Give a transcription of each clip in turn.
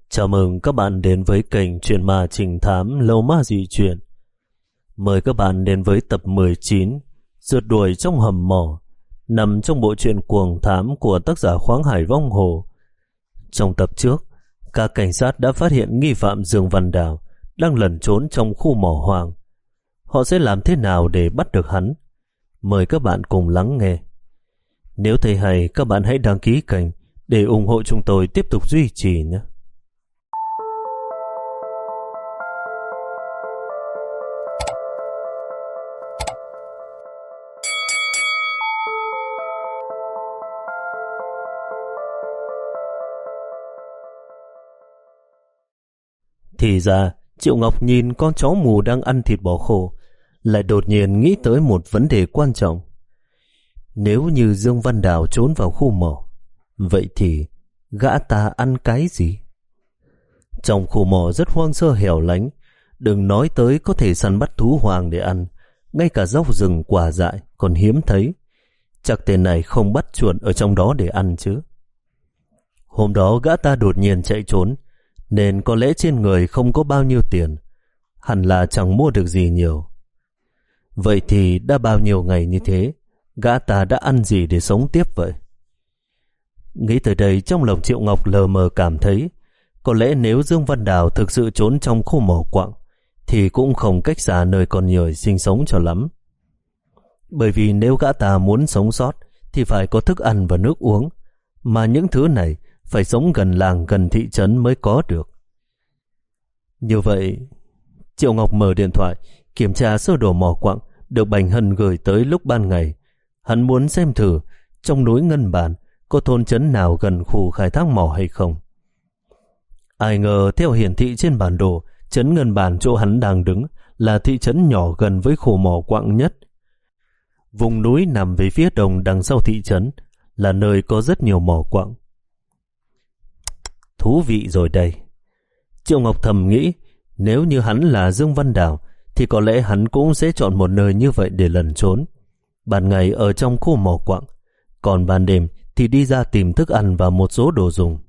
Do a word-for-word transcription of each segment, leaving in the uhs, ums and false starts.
Chào mừng các bạn đến với kênh Chuyện Ma Trình Thám Lâu Ma Dị Chuyện. Mời các bạn đến với tập mười chín, Rượt đuổi trong hầm mỏ, nằm trong bộ truyện Cuồng Thám của tác giả Khoáng Hải Vong Hồ. Trong tập trước, các cảnh sát đã phát hiện nghi phạm Dương Văn Đào đang lẩn trốn trong khu mỏ hoang. Họ sẽ làm thế nào để bắt được hắn? Mời các bạn cùng lắng nghe. Nếu thấy hay, các bạn hãy đăng ký kênh để ủng hộ chúng tôi tiếp tục duy trì nhé. Thì ra, Triệu Ngọc nhìn con chó mù đang ăn thịt bò khô, lại đột nhiên nghĩ tới một vấn đề quan trọng. Nếu như Dương Văn Đào trốn vào khu mỏ, vậy thì gã ta ăn cái gì? Trong khu mỏ rất hoang sơ hẻo lánh, đừng nói tới có thể săn bắt thú hoang để ăn, ngay cả rau rừng quả dại còn hiếm thấy. Chắc tên này không bắt chuột ở trong đó để ăn chứ. Hôm đó gã ta đột nhiên chạy trốn, nên có lẽ trên người không có bao nhiêu tiền, hẳn là chẳng mua được gì nhiều. Vậy thì đã bao nhiêu ngày như thế, gã ta đã ăn gì để sống tiếp vậy? Nghĩ tới đây, trong lòng Triệu Ngọc lờ mờ cảm thấy có lẽ nếu Dương Văn Đào thực sự trốn trong khu mỏ quặng thì cũng không cách xa nơi con người sinh sống cho lắm. Bởi vì nếu gã ta muốn sống sót thì phải có thức ăn và nước uống, mà những thứ này phải sống gần làng gần thị trấn mới có được. Như vậy, Triệu Ngọc mở điện thoại kiểm tra sơ đồ mỏ quặng được Bành Hân gửi tới lúc ban ngày. Hắn muốn xem thử trong núi Ngân Bản có thôn trấn nào gần khu khai thác mỏ hay không. Ai ngờ theo hiển thị trên bản đồ, trấn Ngân Bản chỗ hắn đang đứng là thị trấn nhỏ gần với khu mỏ quặng nhất. Vùng núi nằm về phía đông đằng sau thị trấn là nơi có rất nhiều mỏ quặng. Thú vị rồi đây. Triệu Ngọc thầm nghĩ, nếu như hắn là Dương Văn Đào thì có lẽ hắn cũng sẽ chọn một nơi như vậy để lẩn trốn. Ban ngày ở trong khu mỏ quặng, còn ban đêm thì đi ra tìm thức ăn và một số đồ dùng.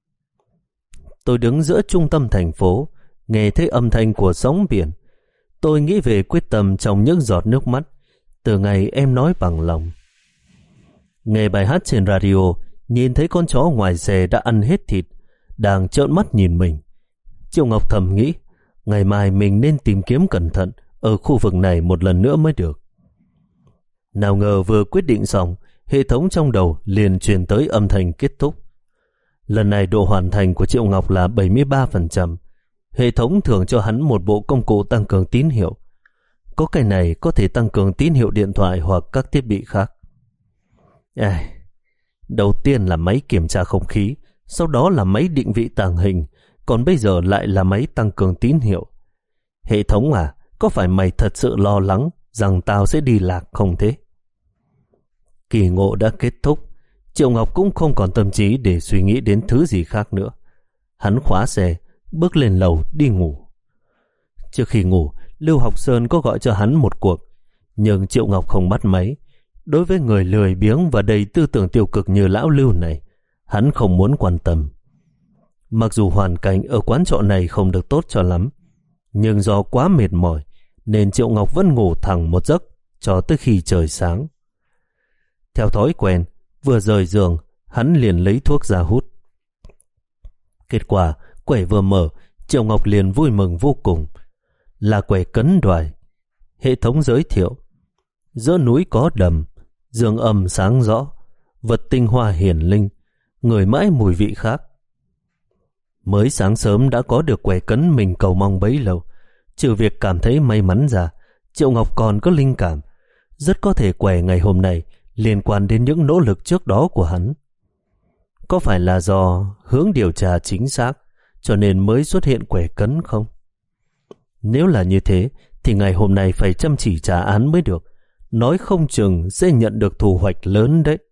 Tôi đứng giữa trung tâm thành phố, nghe thấy âm thanh của sóng biển. Tôi nghĩ về quyết tâm trong những giọt nước mắt từ ngày em nói bằng lòng. Nghe bài hát trên radio, nhìn thấy con chó ngoài xe đã ăn hết thịt, đang trợn mắt nhìn mình. Triệu Ngọc thầm nghĩ, ngày mai mình nên tìm kiếm cẩn thận ở khu vực này một lần nữa mới được. Nào ngờ vừa quyết định xong, hệ thống trong đầu liền truyền tới âm thanh kết thúc. Lần này độ hoàn thành của Triệu Ngọc là bảy mươi ba phần trăm. Hệ thống thưởng cho hắn một bộ công cụ tăng cường tín hiệu. Có cái này có thể tăng cường tín hiệu điện thoại hoặc các thiết bị khác. À, đầu tiên là máy kiểm tra không khí, sau đó là máy định vị tàng hình, còn bây giờ lại là máy tăng cường tín hiệu. Hệ thống à, có phải mày thật sự lo lắng rằng tao sẽ đi lạc không thế? Kỳ ngộ đã kết thúc, Triệu Ngọc cũng không còn tâm trí để suy nghĩ đến thứ gì khác nữa. Hắn khóa xe, bước lên lầu đi ngủ. Trước khi ngủ, Lưu Học Sơn có gọi cho hắn một cuộc, nhưng Triệu Ngọc không bắt máy. Đối với người lười biếng và đầy tư tưởng tiêu cực như lão Lưu này, hắn không muốn quan tâm. Mặc dù hoàn cảnh ở quán trọ này không được tốt cho lắm, nhưng do quá mệt mỏi nên Triệu Ngọc vẫn ngủ thẳng một giấc cho tới khi trời sáng. Theo thói quen, vừa rời giường, hắn liền lấy thuốc ra hút. Kết quả, quẻ vừa mở, Triệu Ngọc liền vui mừng vô cùng. Là quẻ cấn đoài. Hệ thống giới thiệu, giữa núi có đầm, dương âm sáng rõ, vật tinh hoa hiển linh, ngửi mãi mùi vị khác. Mới sáng sớm đã có được quẻ cấn mình cầu mong bấy lâu. Trừ việc cảm thấy may mắn ra, Triệu Ngọc còn có linh cảm. Rất có thể quẻ ngày hôm nay liên quan đến những nỗ lực trước đó của hắn. Có phải là do hướng điều tra chính xác cho nên mới xuất hiện quẻ cấn không? Nếu là như thế thì ngày hôm nay phải chăm chỉ trả án mới được. Nói không chừng sẽ nhận được thu hoạch lớn đấy.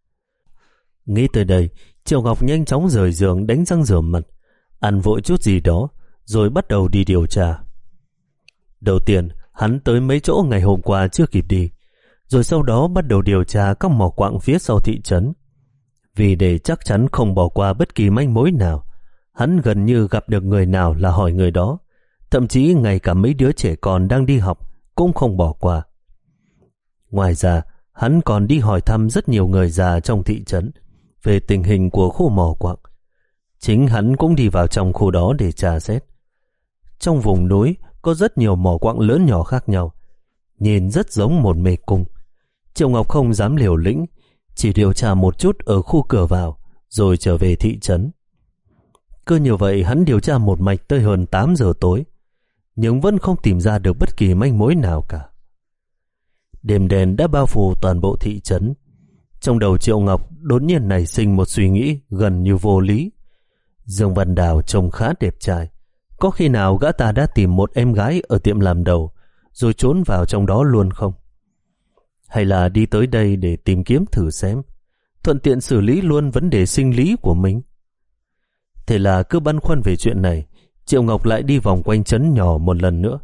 Nghĩ tới đây, Triệu Ngọc nhanh chóng rời giường đánh răng rửa mặt, ăn vội chút gì đó, rồi bắt đầu đi điều tra. Đầu tiên, hắn tới mấy chỗ ngày hôm qua chưa kịp đi, rồi sau đó bắt đầu điều tra các mỏ quặng phía sau thị trấn. Vì để chắc chắn không bỏ qua bất kỳ manh mối nào, Hắn gần như gặp được người nào là hỏi người đó, thậm chí ngay cả mấy đứa trẻ con đang đi học cũng không bỏ qua. Ngoài ra, hắn còn đi hỏi thăm rất nhiều người già trong thị trấn về tình hình của khu mỏ quặng. Chính hắn cũng đi vào trong khu đó để tra xét. Trong vùng núi có rất nhiều mỏ quặng lớn nhỏ khác nhau, nhìn rất giống một mê cung. Triệu Ngọc không dám liều lĩnh, chỉ điều tra một chút ở khu cửa vào, rồi trở về thị trấn. Cứ như vậy hắn điều tra một mạch tới hơn tám giờ tối, nhưng vẫn không tìm ra được bất kỳ manh mối nào cả. Đêm đen đã bao phủ toàn bộ thị trấn. Trong đầu Triệu Ngọc đột nhiên nảy sinh một suy nghĩ gần như vô lý. Dương Văn Đào trông khá đẹp trai, có khi nào gã ta đã tìm một em gái ở tiệm làm đầu rồi trốn vào trong đó luôn không? Hay là đi tới đây để tìm kiếm thử xem, thuận tiện xử lý luôn vấn đề sinh lý của mình? Thế là cứ băn khoăn về chuyện này, Triệu Ngọc lại đi vòng quanh trấn nhỏ một lần nữa.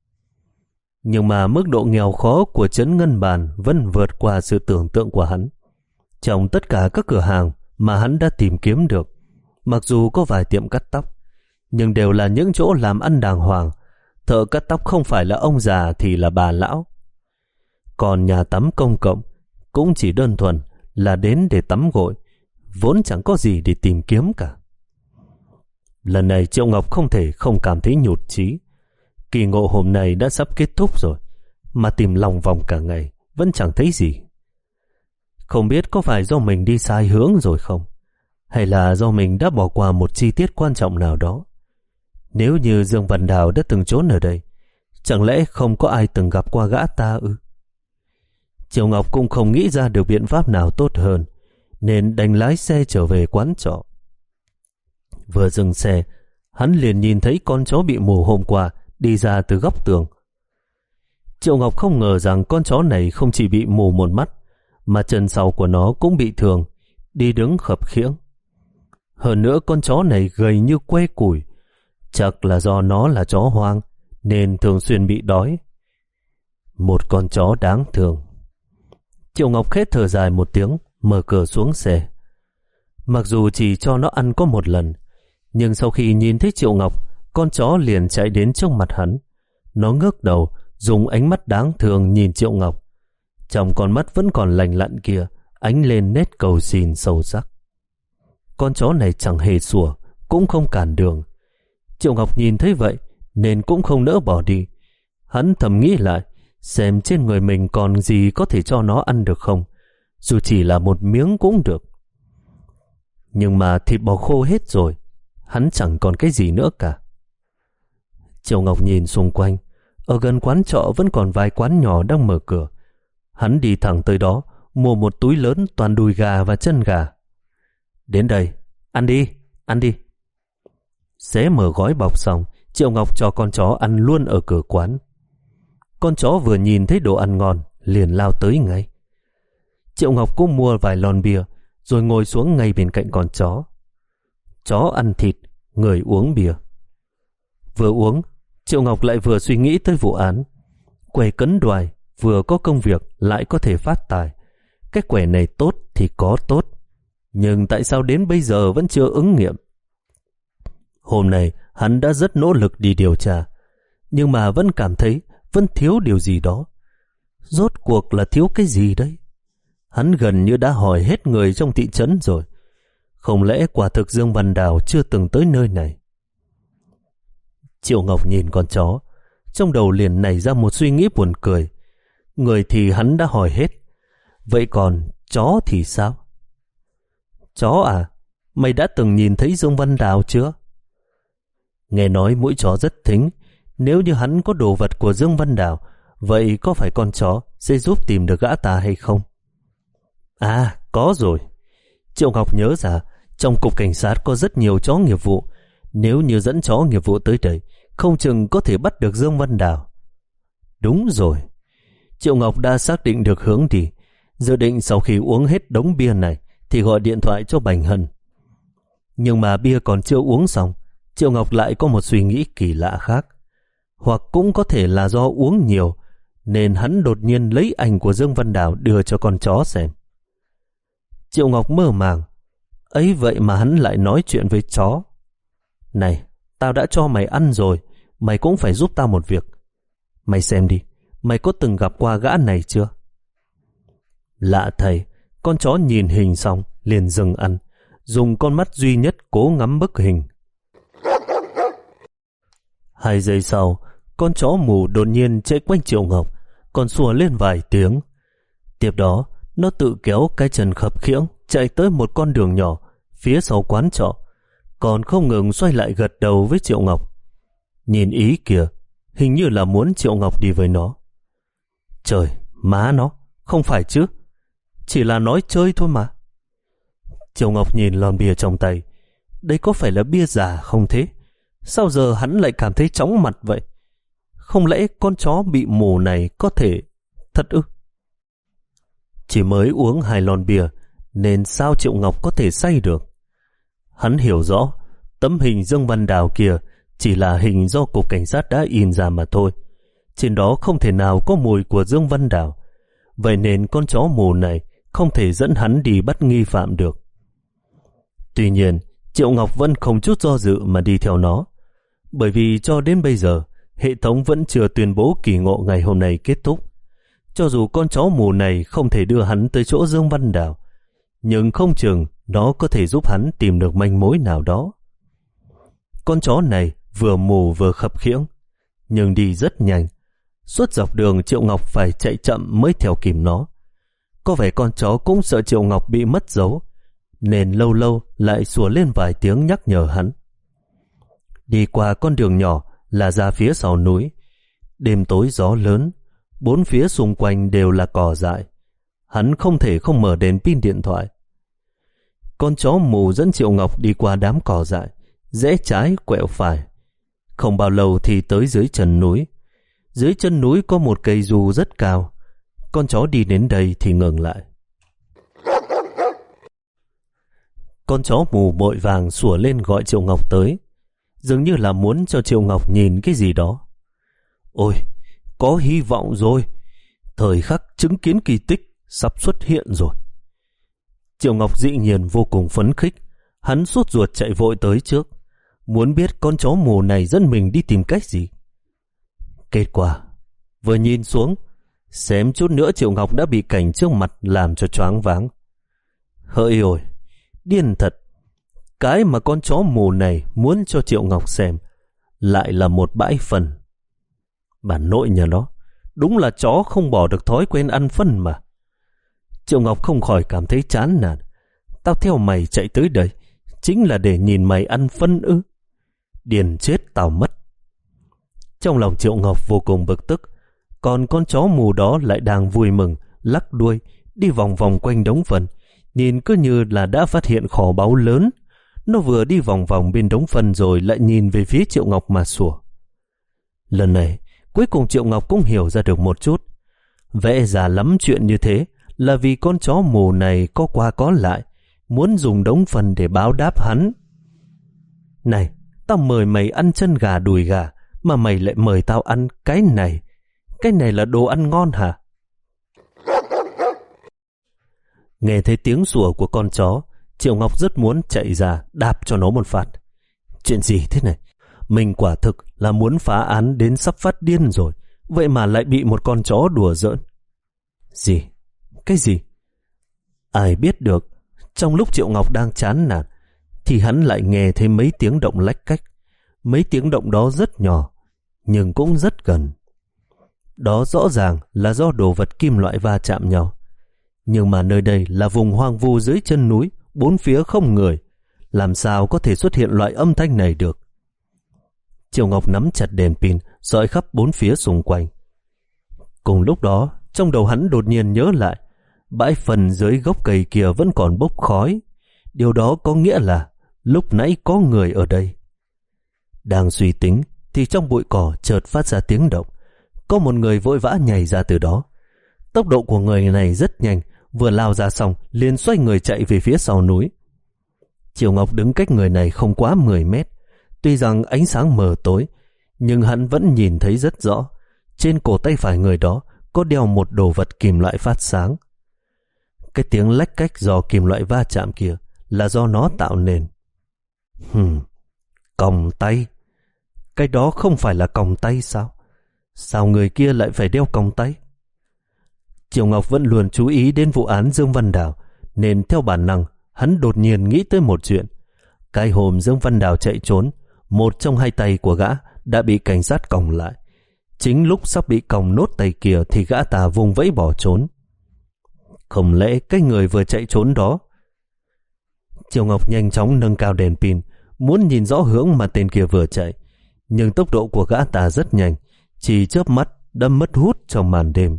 Nhưng mà mức độ nghèo khó của trấn Ngân Bàn vẫn vượt qua sự tưởng tượng của hắn. Trong tất cả các cửa hàng mà hắn đã tìm kiếm được, mặc dù có vài tiệm cắt tóc, nhưng đều là những chỗ làm ăn đàng hoàng. Thợ cắt tóc không phải là ông già thì là bà lão. Còn nhà tắm công cộng cũng chỉ đơn thuần là đến để tắm gội, vốn chẳng có gì để tìm kiếm cả. Lần này Triệu Ngọc không thể không cảm thấy nhụt chí. Kỳ ngộ hôm nay đã sắp kết thúc rồi, mà tìm lòng vòng cả ngày vẫn chẳng thấy gì. Không biết có phải do mình đi sai hướng rồi không, hay là do mình đã bỏ qua một chi tiết quan trọng nào đó. Nếu như Dương Văn Đào đã từng trốn ở đây, chẳng lẽ không có ai từng gặp qua gã ta ư? Triệu Ngọc cũng không nghĩ ra được biện pháp nào tốt hơn, nên đành lái xe trở về quán trọ. Vừa dừng xe, hắn liền nhìn thấy con chó bị mù hôm qua đi ra từ góc tường. Triệu Ngọc không ngờ rằng con chó này không chỉ bị mù một mắt, mà chân sau của nó cũng bị thương, đi đứng khập khiễng. Hơn nữa con chó này gầy như que củi, chắc là do nó là chó hoang nên thường xuyên bị đói. Một con chó đáng thương. Triệu Ngọc khét thở dài một tiếng, mở cửa xuống xe. Mặc dù chỉ cho nó ăn có một lần, nhưng sau khi nhìn thấy Triệu Ngọc, con chó liền chạy đến trước mặt hắn. Nó ngước đầu, dùng ánh mắt đáng thương nhìn Triệu Ngọc. Trong con mắt vẫn còn lành lặn kia ánh lên nét cầu xin sâu sắc. Con chó này chẳng hề sủa, cũng không cản đường. Triệu Ngọc nhìn thấy vậy nên cũng không nỡ bỏ đi. Hắn thầm nghĩ lại, xem trên người mình còn gì có thể cho nó ăn được không, dù chỉ là một miếng cũng được. Nhưng mà thịt bò khô hết rồi, hắn chẳng còn cái gì nữa cả. Triệu Ngọc nhìn xung quanh, ở gần quán trọ vẫn còn vài quán nhỏ đang mở cửa. Hắn đi thẳng tới đó, mua một túi lớn toàn đùi gà và chân gà. Đến đây, ăn đi, ăn đi. Xé mở gói bọc xong, Triệu Ngọc cho con chó ăn luôn ở cửa quán. Con chó vừa nhìn thấy đồ ăn ngon, liền lao tới ngay. Triệu Ngọc cũng mua vài lon bia, rồi ngồi xuống ngay bên cạnh con chó. Chó ăn thịt, người uống bia. Vừa uống, Triệu Ngọc lại vừa suy nghĩ tới vụ án. Quẻ cấn đoài, vừa có công việc lại có thể phát tài. Cái quẻ này tốt thì có tốt, nhưng tại sao đến bây giờ vẫn chưa ứng nghiệm? Hôm nay hắn đã rất nỗ lực đi điều tra, nhưng mà vẫn cảm thấy vẫn thiếu điều gì đó. Rốt cuộc là thiếu cái gì đấy? Hắn gần như đã hỏi hết người trong thị trấn rồi. Không lẽ quả thực Dương Văn Đào chưa từng tới nơi này? Triệu Ngọc nhìn con chó, trong đầu liền nảy ra một suy nghĩ buồn cười. Người thì hắn đã hỏi hết, vậy còn chó thì sao? Chó à, mày đã từng nhìn thấy Dương Văn Đào chưa? Nghe nói mũi chó rất thính, nếu như hắn có đồ vật của Dương Văn Đào, vậy có phải con chó sẽ giúp tìm được gã ta hay không? À, có rồi. Triệu Ngọc nhớ ra, trong cục cảnh sát có rất nhiều chó nghiệp vụ. Nếu như dẫn chó nghiệp vụ tới đây, không chừng có thể bắt được Dương Văn Đào. Đúng rồi. Triệu Ngọc đã xác định được hướng đi, dự định sau khi uống hết đống bia này thì gọi điện thoại cho Bành Hân. Nhưng mà bia còn chưa uống xong, Triệu Ngọc lại có một suy nghĩ kỳ lạ khác. Hoặc cũng có thể là do uống nhiều, nên hắn đột nhiên lấy ảnh của Dương Văn Đào đưa cho con chó xem. Triệu Ngọc mơ màng, ấy vậy mà hắn lại nói chuyện với chó. Này, tao đã cho mày ăn rồi, mày cũng phải giúp tao một việc. Mày xem đi, mày có từng gặp qua gã này chưa? Lạ thầy, con chó nhìn hình xong liền dừng ăn, dùng con mắt duy nhất cố ngắm bức hình. Hai giây sau, con chó mù đột nhiên chạy quanh Triệu Ngọc, còn sủa lên vài tiếng. Tiếp đó, nó tự kéo cái chân khập khiễng chạy tới một con đường nhỏ phía sau quán trọ, còn không ngừng xoay lại gật đầu với Triệu Ngọc. Nhìn ý kìa, hình như là muốn Triệu Ngọc đi với nó. Trời, má nó, không phải chứ, chỉ là nói chơi thôi mà. Triệu Ngọc nhìn lon bia trong tay. Đây có phải là bia giả không thế? Sao giờ hắn lại cảm thấy chóng mặt vậy? Không lẽ con chó bị mù này có thể thật ư? Chỉ mới uống hai lon bia nên sao Triệu Ngọc có thể say được? Hắn hiểu rõ tấm hình Dương Văn Đào kia chỉ là hình do cục cảnh sát đã in ra mà thôi. Trên đó không thể nào có mùi của Dương Văn Đào. Vậy nên con chó mù này không thể dẫn hắn đi bắt nghi phạm được. Tuy nhiên, Triệu Ngọc vẫn không chút do dự mà đi theo nó. Bởi vì cho đến bây giờ, hệ thống vẫn chưa tuyên bố kỳ ngộ ngày hôm nay kết thúc. Cho dù con chó mù này không thể đưa hắn tới chỗ Dương Văn Đào, nhưng không chừng nó có thể giúp hắn tìm được manh mối nào đó. Con chó này vừa mù vừa khập khiễng, nhưng đi rất nhanh. Suốt dọc đường Triệu Ngọc phải chạy chậm mới theo kịp nó. Có vẻ con chó cũng sợ Triệu Ngọc bị mất dấu, nên lâu lâu lại sủa lên vài tiếng nhắc nhở hắn. Đi qua con đường nhỏ là ra phía sau núi. Đêm tối gió lớn, bốn phía xung quanh đều là cỏ dại. Hắn không thể không mở đèn pin điện thoại. Con chó mù dẫn Triệu Ngọc đi qua đám cỏ dại, rẽ trái quẹo phải. Không bao lâu thì tới dưới chân núi. Dưới chân núi có một cây dù rất cao. Con chó đi đến đây thì ngừng lại. Con chó mù vội vàng sủa lên gọi Triệu Ngọc tới, dường như là muốn cho Triệu Ngọc nhìn cái gì đó. Ôi, có hy vọng rồi. Thời khắc chứng kiến kỳ tích sắp xuất hiện rồi. Triệu Ngọc dĩ nhiên vô cùng phấn khích. Hắn sốt ruột chạy vội tới trước, muốn biết con chó mù này dẫn mình đi tìm cách gì. Kết quả, vừa nhìn xuống, xém chút nữa Triệu Ngọc đã bị cảnh trước mặt làm cho choáng váng. Hỡi ôi, điên thật. Cái mà con chó mù này muốn cho Triệu Ngọc xem lại là một bãi phân. Bà nội nhà nó, đúng là chó không bỏ được thói quen ăn phân mà. Triệu Ngọc không khỏi cảm thấy chán nản. Tao theo mày chạy tới đây chính là để nhìn mày ăn phân ư? Điền chết tao mất. Trong lòng Triệu Ngọc vô cùng bực tức, còn con chó mù đó lại đang vui mừng lắc đuôi đi vòng vòng quanh đống phân, nhìn cứ như là đã phát hiện kho báu lớn. Nó vừa đi vòng vòng bên đống phân rồi lại nhìn về phía Triệu Ngọc mà sủa. Lần này cuối cùng Triệu Ngọc cũng hiểu ra được một chút. Vẽ ra lắm chuyện như thế là vì con chó mù này có qua có lại, muốn dùng đống phân để báo đáp hắn. Này, tao mời mày ăn chân gà đùi gà, mà mày lại mời tao ăn cái này. Cái này là đồ ăn ngon hả? Nghe thấy tiếng sủa của con chó, Triệu Ngọc rất muốn chạy ra đạp cho nó một phát. Chuyện gì thế này? Mình quả thực là muốn phá án đến sắp phát điên rồi, vậy mà lại bị một con chó đùa giỡn. Gì? Cái gì? Ai biết được, trong lúc Triệu Ngọc đang chán nản thì hắn lại nghe thấy mấy tiếng động lách cách. Mấy tiếng động đó rất nhỏ, nhưng cũng rất gần. Đó rõ ràng là do đồ vật kim loại va chạm nhau. Nhưng mà nơi đây là vùng hoang vu dưới chân núi, bốn phía không người, làm sao có thể xuất hiện loại âm thanh này được? Triệu Ngọc nắm chặt đèn pin, dõi khắp bốn phía xung quanh. Cùng lúc đó, trong đầu hắn đột nhiên nhớ lại, bãi phần dưới gốc cây kia vẫn còn bốc khói. Điều đó có nghĩa là lúc nãy có người ở đây. Đang suy tính thì trong bụi cỏ chợt phát ra tiếng động. Có một người vội vã nhảy ra từ đó. Tốc độ của người này rất nhanh, vừa lao ra xong liền xoay người chạy về phía sau núi. Triệu Ngọc đứng cách người này không quá mười mét. Tuy rằng ánh sáng mờ tối, nhưng hắn vẫn nhìn thấy rất rõ. Trên cổ tay phải người đó có đeo một đồ vật kim loại phát sáng. Cái tiếng lách cách do kim loại va chạm kia là do nó tạo nên. Hừm, Còng tay? Cái đó không phải là còng tay sao? Sao người kia lại phải đeo còng tay? Triệu Ngọc vẫn luôn chú ý đến vụ án Dương Văn Đào, nên theo bản năng hắn đột nhiên nghĩ tới một chuyện. Cái hôm Dương Văn Đào chạy trốn, một trong hai tay của gã đã bị cảnh sát còng lại. Chính lúc sắp bị còng nốt tay kia thì gã ta vùng vẫy bỏ trốn. Không lẽ cái người vừa chạy trốn đó? Triệu Ngọc nhanh chóng nâng cao đèn pin, muốn nhìn rõ hướng mà tên kia vừa chạy. Nhưng tốc độ của gã ta rất nhanh, chỉ chớp mắt đã mất hút trong màn đêm.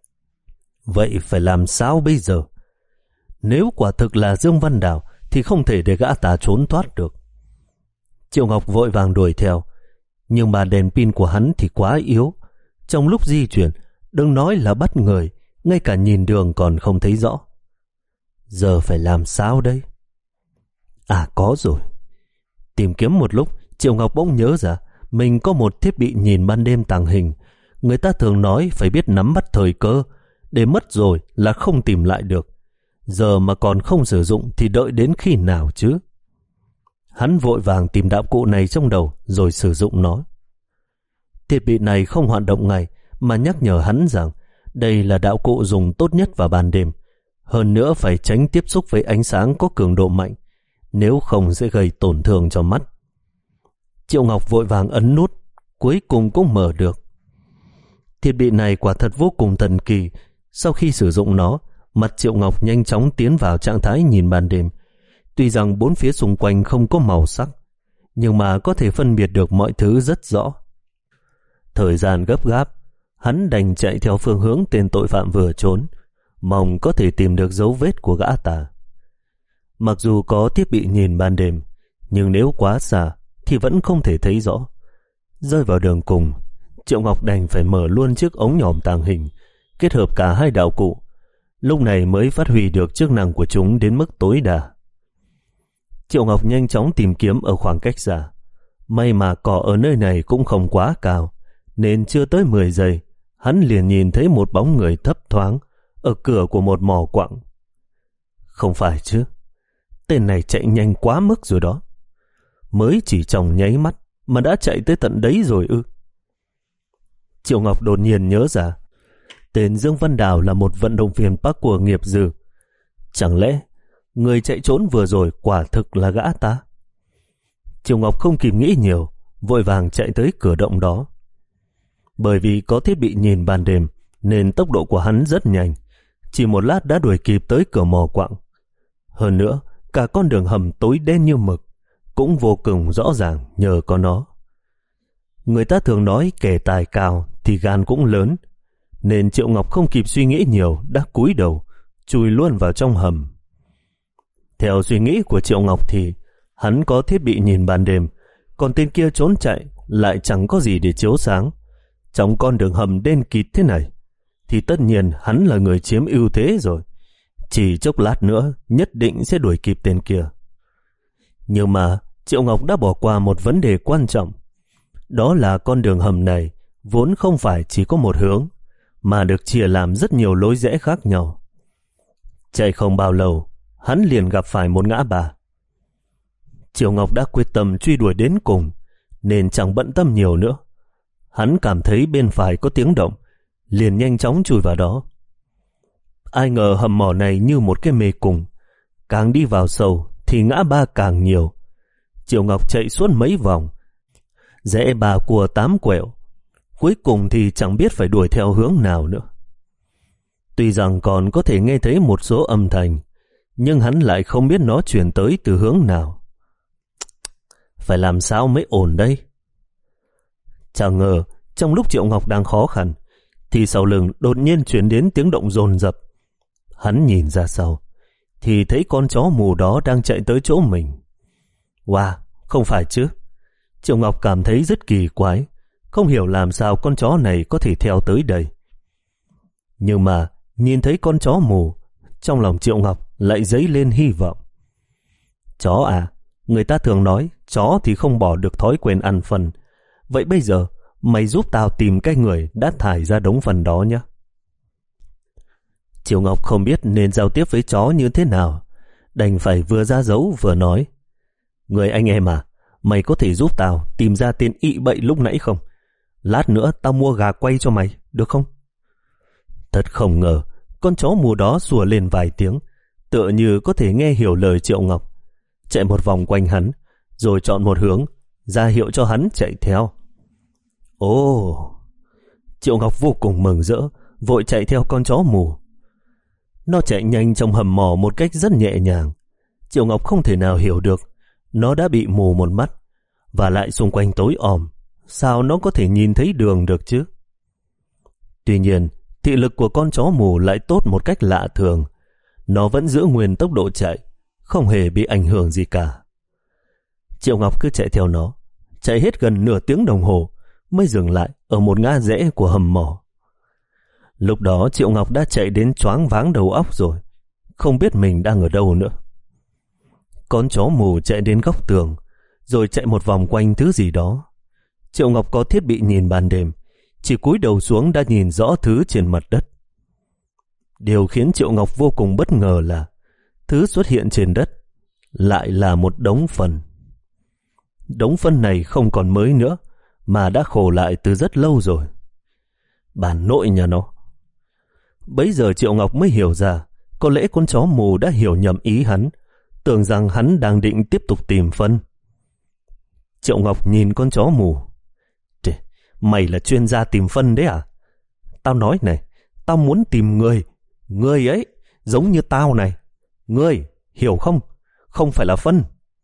Vậy phải làm sao bây giờ? Nếu quả thực là Dương Văn Đào thì không thể để gã ta trốn thoát được. Triệu Ngọc vội vàng đuổi theo, nhưng mà đèn pin của hắn thì quá yếu. Trong lúc di chuyển, đừng nói là bắt người, ngay cả nhìn đường còn không thấy rõ. Giờ phải làm sao đây? À có rồi. Tìm kiếm một lúc, Triệu Ngọc bỗng nhớ ra mình có một thiết bị nhìn ban đêm tàng hình. Người ta thường nói phải biết nắm bắt thời cơ, để mất rồi là không tìm lại được. Giờ mà còn không sử dụng thì đợi đến khi nào chứ? Hắn vội vàng tìm đạo cụ này trong đầu rồi sử dụng nó. Thiết bị này không hoạt động ngay mà nhắc nhở hắn rằng đây là đạo cụ dùng tốt nhất vào ban đêm. Hơn nữa phải tránh tiếp xúc với ánh sáng có cường độ mạnh, nếu không sẽ gây tổn thương cho mắt. Triệu Ngọc vội vàng ấn nút, cuối cùng cũng mở được. Thiết bị này quả thật vô cùng thần kỳ. Sau khi sử dụng nó, mặt Triệu Ngọc nhanh chóng tiến vào trạng thái nhìn ban đêm. Tuy rằng bốn phía xung quanh không có màu sắc, nhưng mà có thể phân biệt được mọi thứ rất rõ. Thời gian gấp gáp, hắn đành chạy theo phương hướng tên tội phạm vừa trốn, mong có thể tìm được dấu vết của gã ta. Mặc dù có thiết bị nhìn ban đêm, nhưng nếu quá xa thì vẫn không thể thấy rõ. Rơi vào đường cùng, Triệu Ngọc đành phải mở luôn chiếc ống nhòm tàng hình, kết hợp cả hai đạo cụ. Lúc này mới phát huy được chức năng của chúng đến mức tối đa. Triệu Ngọc nhanh chóng tìm kiếm ở khoảng cách xa. May mà cỏ ở nơi này cũng không quá cao, nên chưa tới mười giây, hắn liền nhìn thấy một bóng người thấp thoáng ở cửa của một mỏ quặng. Không phải chứ, tên này chạy nhanh quá mức rồi đó. Mới chỉ trong nháy mắt mà đã chạy tới tận đấy rồi ư? Triệu Ngọc đột nhiên nhớ ra, tên Dương Văn Đào là một vận động viên parkour nghiệp dư. Chẳng lẽ người chạy trốn vừa rồi quả thực là gã ta? Triệu Ngọc không kịp nghĩ nhiều, vội vàng chạy tới cửa động đó. Bởi vì có thiết bị nhìn ban đêm nên tốc độ của hắn rất nhanh, chỉ một lát đã đuổi kịp tới cửa mỏ quặng. Hơn nữa, cả con đường hầm tối đen như mực cũng vô cùng rõ ràng nhờ có nó. Người ta thường nói kẻ tài cao thì gan cũng lớn, nên Triệu Ngọc không kịp suy nghĩ nhiều đã cúi đầu chui luôn vào trong hầm. Theo suy nghĩ của Triệu Ngọc thì hắn có thiết bị nhìn ban đêm, còn tên kia trốn chạy lại chẳng có gì để chiếu sáng. Trong con đường hầm đen kịt thế này thì tất nhiên hắn là người chiếm ưu thế rồi. Chỉ chốc lát nữa nhất định sẽ đuổi kịp tên kia. Nhưng mà Triệu Ngọc đã bỏ qua một vấn đề quan trọng. Đó là con đường hầm này vốn không phải chỉ có một hướng, mà được chia làm rất nhiều lối rẽ khác nhau. Chạy không bao lâu, hắn liền gặp phải một ngã ba. Triệu Ngọc đã quyết tâm truy đuổi đến cùng, nên chẳng bận tâm nhiều nữa. Hắn cảm thấy bên phải có tiếng động, liền nhanh chóng chui vào đó. Ai ngờ hầm mỏ này như một cái mê cung, càng đi vào sâu thì ngã ba càng nhiều. Triệu Ngọc chạy suốt mấy vòng, rẽ ba cua tám quẹo, cuối cùng thì chẳng biết phải đuổi theo hướng nào nữa. Tuy rằng còn có thể nghe thấy một số âm thanh, nhưng hắn lại không biết nó truyền tới từ hướng nào. Phải làm sao mới ổn đây? Chẳng ngờ trong lúc Triệu Ngọc đang khó khăn thì sau lưng đột nhiên truyền đến tiếng động dồn dập. Hắn nhìn ra sau thì thấy con chó mù đó đang chạy tới chỗ mình. Wow, không phải chứ? Triệu Ngọc cảm thấy rất kỳ quái, không hiểu làm sao con chó này có thể theo tới đây. Nhưng mà nhìn thấy con chó mù, trong lòng Triệu Ngọc lại dấy lên hy vọng. Chó à, người ta thường nói chó thì không bỏ được thói quen ăn phân. Vậy bây giờ mày giúp tao tìm cái người đã thải ra đống phân đó nhé. Triệu Ngọc không biết nên giao tiếp với chó như thế nào, đành phải vừa ra dấu vừa nói. Người anh em à, Mày có thể giúp tao tìm ra tên ị bậy lúc nãy không? Lát nữa tao mua gà quay cho mày, được không? Thật không ngờ, con chó mù đó sủa lên vài tiếng, tựa như có thể nghe hiểu lời Triệu Ngọc. Chạy một vòng quanh hắn, rồi chọn một hướng, ra hiệu cho hắn chạy theo. Ồ! Triệu Ngọc vô cùng mừng rỡ, vội chạy theo con chó mù. Nó chạy nhanh trong hầm mỏ một cách rất nhẹ nhàng. Triệu Ngọc không thể nào hiểu được nó đã bị mù một mắt, và lại xung quanh tối om, sao nó có thể nhìn thấy đường được chứ? Tuy nhiên, thị lực của con chó mù lại tốt một cách lạ thường. Nó vẫn giữ nguyên tốc độ chạy, không hề bị ảnh hưởng gì cả. Triệu Ngọc cứ chạy theo nó, chạy hết gần nửa tiếng đồng hồ mới dừng lại ở một ngã rẽ của hầm mỏ. Lúc đó Triệu Ngọc đã chạy đến choáng váng đầu óc rồi, không biết mình đang ở đâu nữa. Con chó mù chạy đến góc tường, rồi chạy một vòng quanh thứ gì đó. Triệu Ngọc có thiết bị nhìn ban đêm, chỉ cúi đầu xuống đã nhìn rõ thứ trên mặt đất. Điều khiến Triệu Ngọc vô cùng bất ngờ là thứ xuất hiện trên đất lại là một đống phân. Đống phân này không còn mới nữa, mà đã khô lại từ rất lâu rồi. Bà nội nhà nó! Bấy giờ Triệu Ngọc mới hiểu ra, có lẽ con chó mù đã hiểu nhầm ý hắn, tưởng rằng hắn đang định tiếp tục tìm phân. Triệu Ngọc nhìn con chó mù. Trời, mày là chuyên gia tìm phân đấy à? Tao nói này, tao muốn tìm người. Người ấy, giống như tao này. Người, hiểu không? Không phải là phân.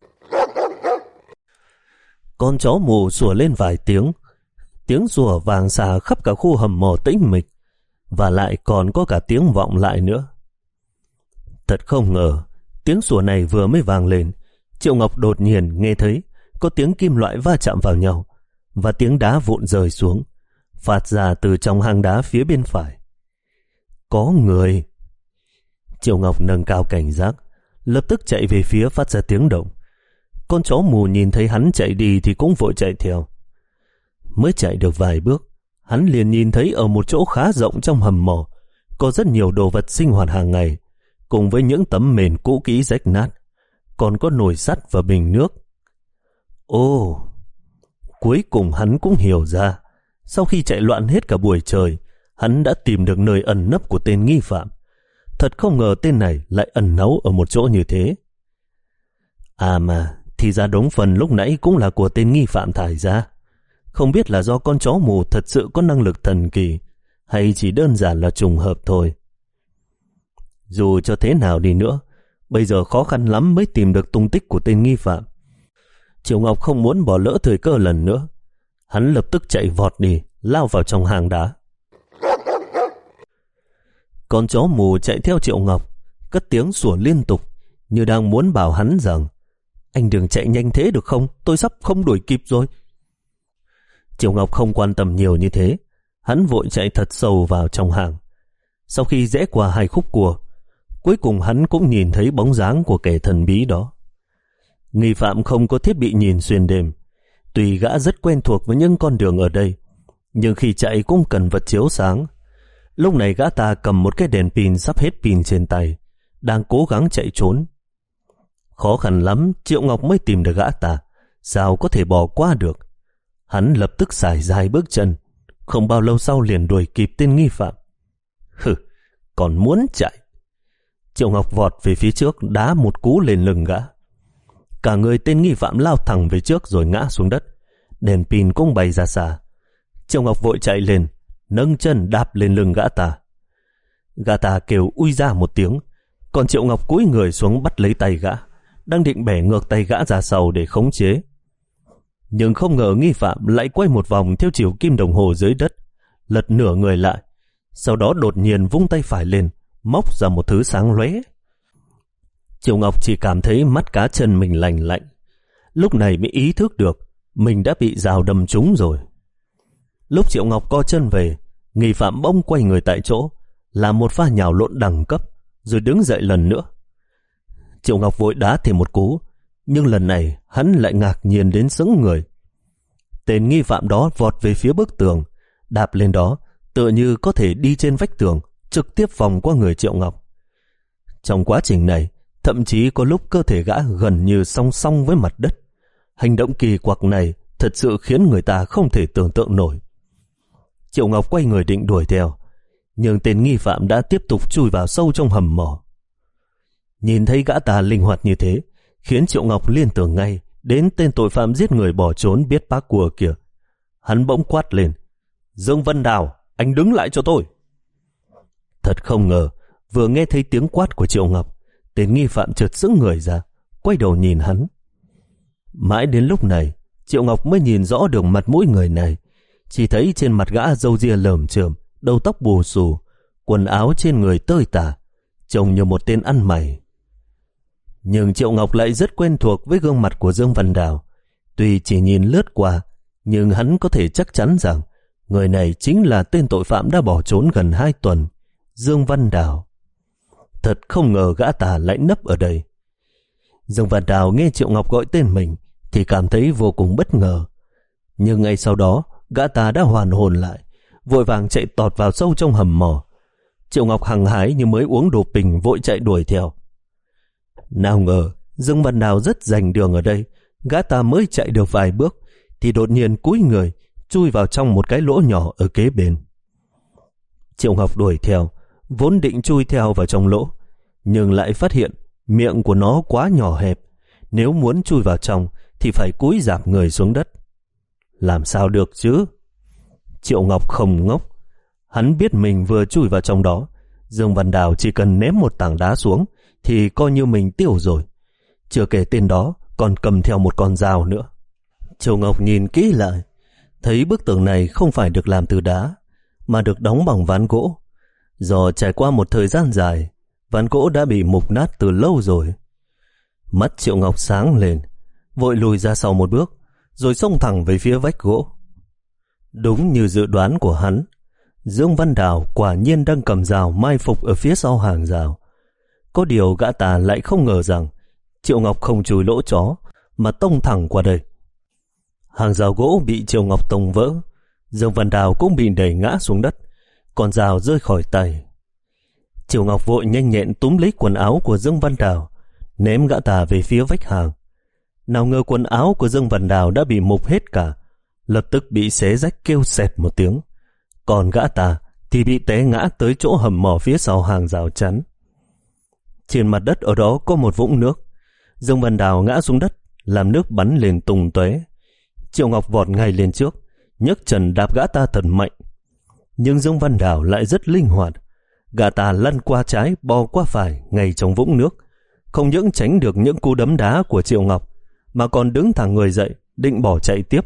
Con chó mù sủa lên vài tiếng. Tiếng sủa vàng xà khắp cả khu hầm mỏ tĩnh mịch, và lại còn có cả tiếng vọng lại nữa. Thật không ngờ, tiếng sủa này vừa mới vang lên, Triệu Ngọc đột nhiên nghe thấy có tiếng kim loại va chạm vào nhau, và tiếng đá vụn rơi xuống, phát ra từ trong hang đá phía bên phải. Có người! Triệu Ngọc nâng cao cảnh giác, lập tức chạy về phía phát ra tiếng động. Con chó mù nhìn thấy hắn chạy đi thì cũng vội chạy theo. Mới chạy được vài bước, hắn liền nhìn thấy ở một chỗ khá rộng trong hầm mỏ có rất nhiều đồ vật sinh hoạt hàng ngày, cùng với những tấm mền cũ kỹ rách nát, còn có nồi sắt và bình nước. Ồ! Cuối cùng hắn cũng hiểu ra, sau khi chạy loạn hết cả buổi trời, hắn đã tìm được nơi ẩn nấp của tên nghi phạm. Thật không ngờ tên này lại ẩn náu ở một chỗ như thế. À mà, thì ra đống phần lúc nãy cũng là của tên nghi phạm thải ra. Không biết là do con chó mù thật sự có năng lực thần kỳ, hay chỉ đơn giản là trùng hợp thôi. Dù cho thế nào đi nữa, bây giờ khó khăn lắm mới tìm được tung tích của tên nghi phạm. Triệu Ngọc không muốn bỏ lỡ thời cơ lần nữa. Hắn lập tức chạy vọt đi, lao vào trong hang đá. Con chó mù chạy theo Triệu Ngọc, cất tiếng sủa liên tục, như đang muốn bảo hắn rằng: anh đừng chạy nhanh thế được không, tôi sắp không đuổi kịp rồi. Triệu Ngọc không quan tâm nhiều như thế, hắn vội chạy thật sâu vào trong hang. Sau khi rẽ qua hai khúc cua, cuối cùng hắn cũng nhìn thấy bóng dáng của kẻ thần bí đó. Nghi phạm không có thiết bị nhìn xuyên đêm. Tuy gã rất quen thuộc với những con đường ở đây, nhưng khi chạy cũng cần vật chiếu sáng. Lúc này gã ta cầm một cái đèn pin sắp hết pin trên tay, đang cố gắng chạy trốn. Khó khăn lắm Triệu Ngọc mới tìm được gã ta, sao có thể bỏ qua được. Hắn lập tức xài dài bước chân, không bao lâu sau liền đuổi kịp tên nghi phạm. Hừ, còn muốn chạy! Triệu Ngọc vọt về phía trước, đá một cú lên lưng gã. Cả người tên nghi phạm lao thẳng về trước rồi ngã xuống đất. Đèn pin cũng bay ra xa. Triệu Ngọc vội chạy lên, nâng chân đạp lên lưng gã ta. Gã ta kêu ui ra một tiếng, còn Triệu Ngọc cúi người xuống bắt lấy tay gã, đang định bẻ ngược tay gã ra sau để khống chế. Nhưng không ngờ nghi phạm lại quay một vòng theo chiều kim đồng hồ dưới đất, lật nửa người lại, sau đó đột nhiên vung tay phải lên, móc ra một thứ sáng lóe. Triệu Ngọc chỉ cảm thấy mắt cá chân mình lành lạnh, lúc này mới ý thức được mình đã bị dao đâm trúng rồi. Lúc Triệu Ngọc co chân về, nghi phạm bỗng quay người tại chỗ, làm một pha nhào lộn đẳng cấp, rồi đứng dậy lần nữa. Triệu Ngọc vội đá thêm một cú, nhưng lần này hắn lại ngạc nhiên đến sững người. Tên nghi phạm đó vọt về phía bức tường, đạp lên đó, tựa như có thể đi trên vách tường, trực tiếp vòng qua người Triệu Ngọc. Trong quá trình này, thậm chí có lúc cơ thể gã gần như song song với mặt đất, Hành động kỳ quặc này thật sự khiến người ta không thể tưởng tượng nổi. Triệu Ngọc quay người định đuổi theo, nhưng tên nghi phạm đã tiếp tục chui vào sâu trong hầm mỏ. Nhìn thấy gã ta linh hoạt như thế, khiến Triệu Ngọc liên tưởng ngay đến tên tội phạm giết người bỏ trốn biết bác của kìa. Hắn bỗng quát lên: Dương Văn Đào, anh đứng lại cho tôi. Thật không ngờ, vừa nghe thấy tiếng quát của Triệu Ngọc, tên nghi phạm chợt sững người ra, quay đầu nhìn hắn. Mãi đến lúc này, Triệu Ngọc mới nhìn rõ được mặt mũi người này. Chỉ thấy trên mặt gã râu ria lởm chởm, đầu tóc bù xù, quần áo trên người tơi tả, trông như một tên ăn mày. Nhưng Triệu Ngọc lại rất quen thuộc với gương mặt của Dương Văn Đào. Tuy chỉ nhìn lướt qua, nhưng hắn có thể chắc chắn rằng người này chính là tên tội phạm đã bỏ trốn gần hai tuần, Dương Văn Đào. Thật không ngờ gã ta lại nấp ở đây. Dương Văn Đào nghe Triệu Ngọc gọi tên mình thì cảm thấy vô cùng bất ngờ. Nhưng ngay sau đó, gã ta đã hoàn hồn lại, vội vàng chạy tọt vào sâu trong hầm mỏ. Triệu Ngọc hăng hái như mới uống đồ bình, vội chạy đuổi theo. Nào ngờ Dương Văn Đào rất rành đường ở đây. Gã ta mới chạy được vài bước thì đột nhiên cúi người chui vào trong một cái lỗ nhỏ ở kế bên. Triệu Ngọc đuổi theo, vốn định chui theo vào trong lỗ, nhưng lại phát hiện miệng của nó quá nhỏ hẹp. Nếu muốn chui vào trong thì phải cúi rạp người xuống đất. Làm sao được chứ? Triệu Ngọc không ngốc. Hắn biết mình vừa chui vào trong đó, Dương Văn Đào chỉ cần ném một tảng đá xuống thì coi như mình tiêu rồi. Chưa kể tên đó còn cầm theo một con dao nữa. Triệu Ngọc nhìn kỹ lại, thấy bức tường này không phải được làm từ đá, mà được đóng bằng ván gỗ. Do trải qua một thời gian dài, ván gỗ đã bị mục nát từ lâu rồi. Mắt Triệu Ngọc sáng lên, vội lùi ra sau một bước, rồi xông thẳng về phía vách gỗ. Đúng như dự đoán của hắn, Dương Văn Đào quả nhiên đang cầm rào mai phục ở phía sau hàng rào. Có điều gã ta lại không ngờ rằng Triệu Ngọc không chui lỗ chó mà tông thẳng qua đây. Hàng rào gỗ bị Triệu Ngọc tông vỡ, Dương Văn Đào cũng bị đẩy ngã xuống đất, con rào rơi khỏi tay. Triệu Ngọc vội nhanh nhẹn túm lấy quần áo của Dương Văn Đào, ném gã ta về phía vách hàng. Nào ngờ quần áo của Dương Văn Đào đã bị mục hết cả, lập tức bị xé rách kêu xẹt một tiếng. Còn gã ta thì bị té ngã tới chỗ hầm mỏ phía sau hàng rào chắn. Trên mặt đất ở đó có một vũng nước. Dương Văn Đào ngã xuống đất, làm nước bắn lên tung tóe. Triệu Ngọc vọt ngay lên trước, nhấc chân đạp gã ta thật mạnh. Nhưng Dương Văn Đào lại rất linh hoạt. Gã ta lăn qua trái, bò qua phải ngay trong vũng nước, không những tránh được những cú đấm đá của Triệu Ngọc, mà còn đứng thẳng người dậy, định bỏ chạy tiếp.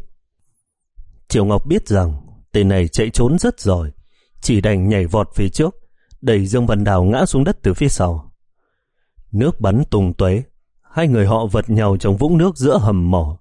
Triệu Ngọc biết rằng tên này chạy trốn rất giỏi, chỉ đành nhảy vọt phía trước, đẩy Dương Văn Đào ngã xuống đất từ phía sau. Nước bắn tung tóe, hai người họ vật nhau trong vũng nước giữa hầm mỏ.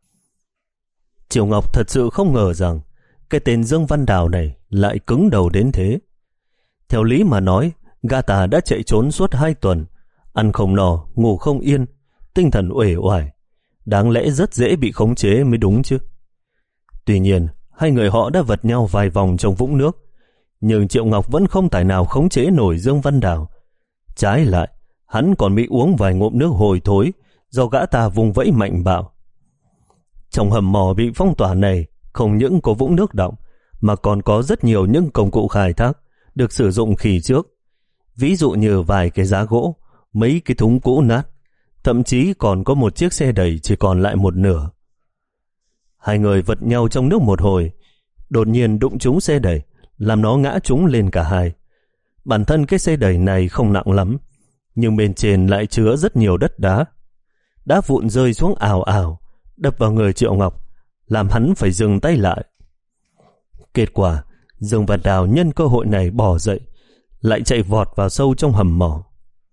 Triệu Ngọc thật sự không ngờ rằng cái tên Dương Văn Đào này lại cứng đầu đến thế. Theo lý mà nói, gã ta đã chạy trốn suốt hai tuần, ăn không no, ngủ không yên, tinh thần uể oải, đáng lẽ rất dễ bị khống chế mới đúng chứ. Tuy nhiên, hai người họ đã vật nhau vài vòng trong vũng nước, nhưng Triệu Ngọc vẫn không tài nào khống chế nổi Dương Văn Đào. Trái lại, hắn còn bị uống vài ngụm nước hôi thối do gã ta vùng vẫy mạnh bạo. Trong hầm mỏ bị phong tỏa này không những có vũng nước đọng, mà còn có rất nhiều những công cụ khai thác được sử dụng khi trước. Ví dụ như vài cái giá gỗ, mấy cái thúng cũ nát, thậm chí còn có một chiếc xe đẩy chỉ còn lại một nửa. Hai người vật nhau trong nước một hồi, đột nhiên đụng trúng xe đẩy, làm nó ngã trúng lên cả hai. Bản thân cái xe đẩy này không nặng lắm, nhưng bên trên lại chứa rất nhiều đất đá. Đá vụn rơi xuống ào ào, đập vào người Triệu Ngọc, làm hắn phải dừng tay lại. Kết quả, Dương Văn Đào nhân cơ hội này bỏ dậy, lại chạy vọt vào sâu trong hầm mỏ.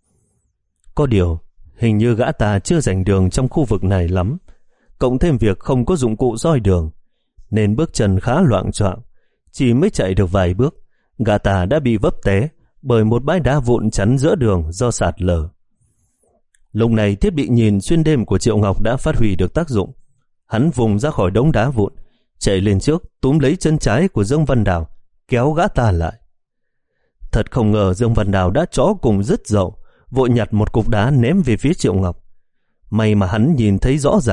Có điều, hình như gã ta chưa rành đường trong khu vực này lắm, cộng thêm việc không có dụng cụ soi đường, nên bước chân khá loạng choạng. Chỉ mới chạy được vài bước, gã ta đã bị vấp té bởi một bãi đá vụn chắn giữa đường do sạt lở. Lúc này thiết bị nhìn xuyên đêm của Triệu Ngọc đã phát huy được tác dụng. Hắn vùng ra khỏi đống đá vụn, chạy lên trước túm lấy chân trái của Dương Văn Đào, kéo gã ta lại. Thật không ngờ Dương Văn Đào đã chó cùng dứt dậu, vội nhặt một cục đá ném về phía Triệu Ngọc. May mà hắn nhìn thấy rõ ràng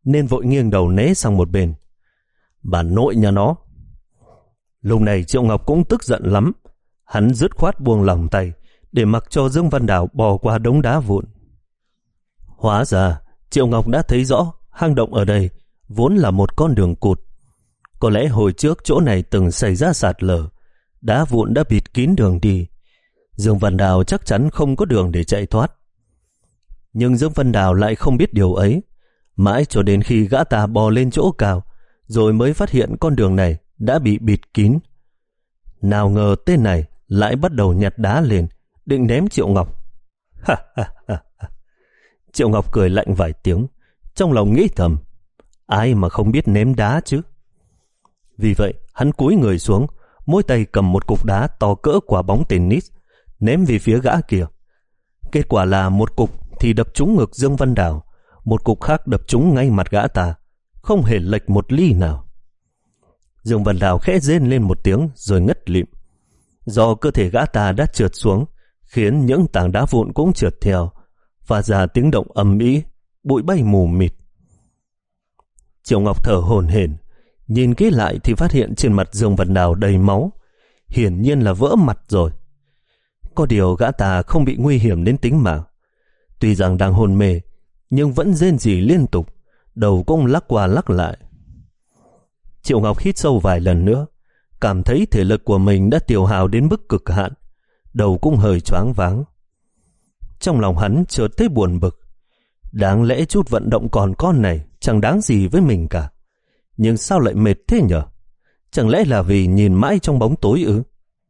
nên vội nghiêng đầu né sang một bên. Bà nội nhà nó! Lúc này Triệu Ngọc cũng tức giận lắm. Hắn dứt khoát buông lỏng tay để mặc cho Dương Văn Đào bò qua đống đá vụn. Hóa ra Triệu Ngọc đã thấy rõ hang động ở đây vốn là một con đường cụt. Có lẽ hồi trước chỗ này từng xảy ra sạt lở, đá vụn đã bịt kín đường đi. Dương Văn Đào chắc chắn không có đường để chạy thoát. Nhưng Dương Văn Đào lại không biết điều ấy. Mãi cho đến khi gã ta bò lên chỗ cao, rồi mới phát hiện con đường này đã bị bịt kín. Nào ngờ tên này lại bắt đầu nhặt đá lên, định ném Triệu Ngọc. Ha ha ha! Triệu Ngọc cười lạnh vài tiếng, trong lòng nghĩ thầm, ai mà không biết ném đá chứ. Vì vậy hắn cúi người xuống, mỗi tay cầm một cục đá to cỡ quả bóng tennis, ném về phía gã kia. Kết quả là một cục thì đập trúng ngực Dương Văn Đào, một cục khác đập trúng ngay mặt gã ta, không hề lệch một ly nào. Dương Văn Đào khẽ rên lên một tiếng rồi ngất lịm. Do cơ thể gã ta đã trượt xuống, khiến những tảng đá vụn cũng trượt theo, và ra tiếng động ầm ĩ, bụi bay mù mịt. Triệu Ngọc thở hổn hển, nhìn kỹ lại thì phát hiện trên mặt Dương Văn Đào đầy máu, hiển nhiên là vỡ mặt rồi. Có điều gã ta không bị nguy hiểm đến tính mạng. Tuy rằng đang hôn mê, nhưng vẫn rên rỉ liên tục, đầu cũng lắc qua lắc lại. Triệu Ngọc hít sâu vài lần nữa, cảm thấy thể lực của mình đã tiêu hao đến mức cực hạn, đầu cũng hơi choáng váng. Trong lòng hắn chợt thấy buồn bực. Đáng lẽ chút vận động còn con này chẳng đáng gì với mình cả, nhưng sao lại mệt thế nhở? Chẳng lẽ là vì nhìn mãi trong bóng tối ư?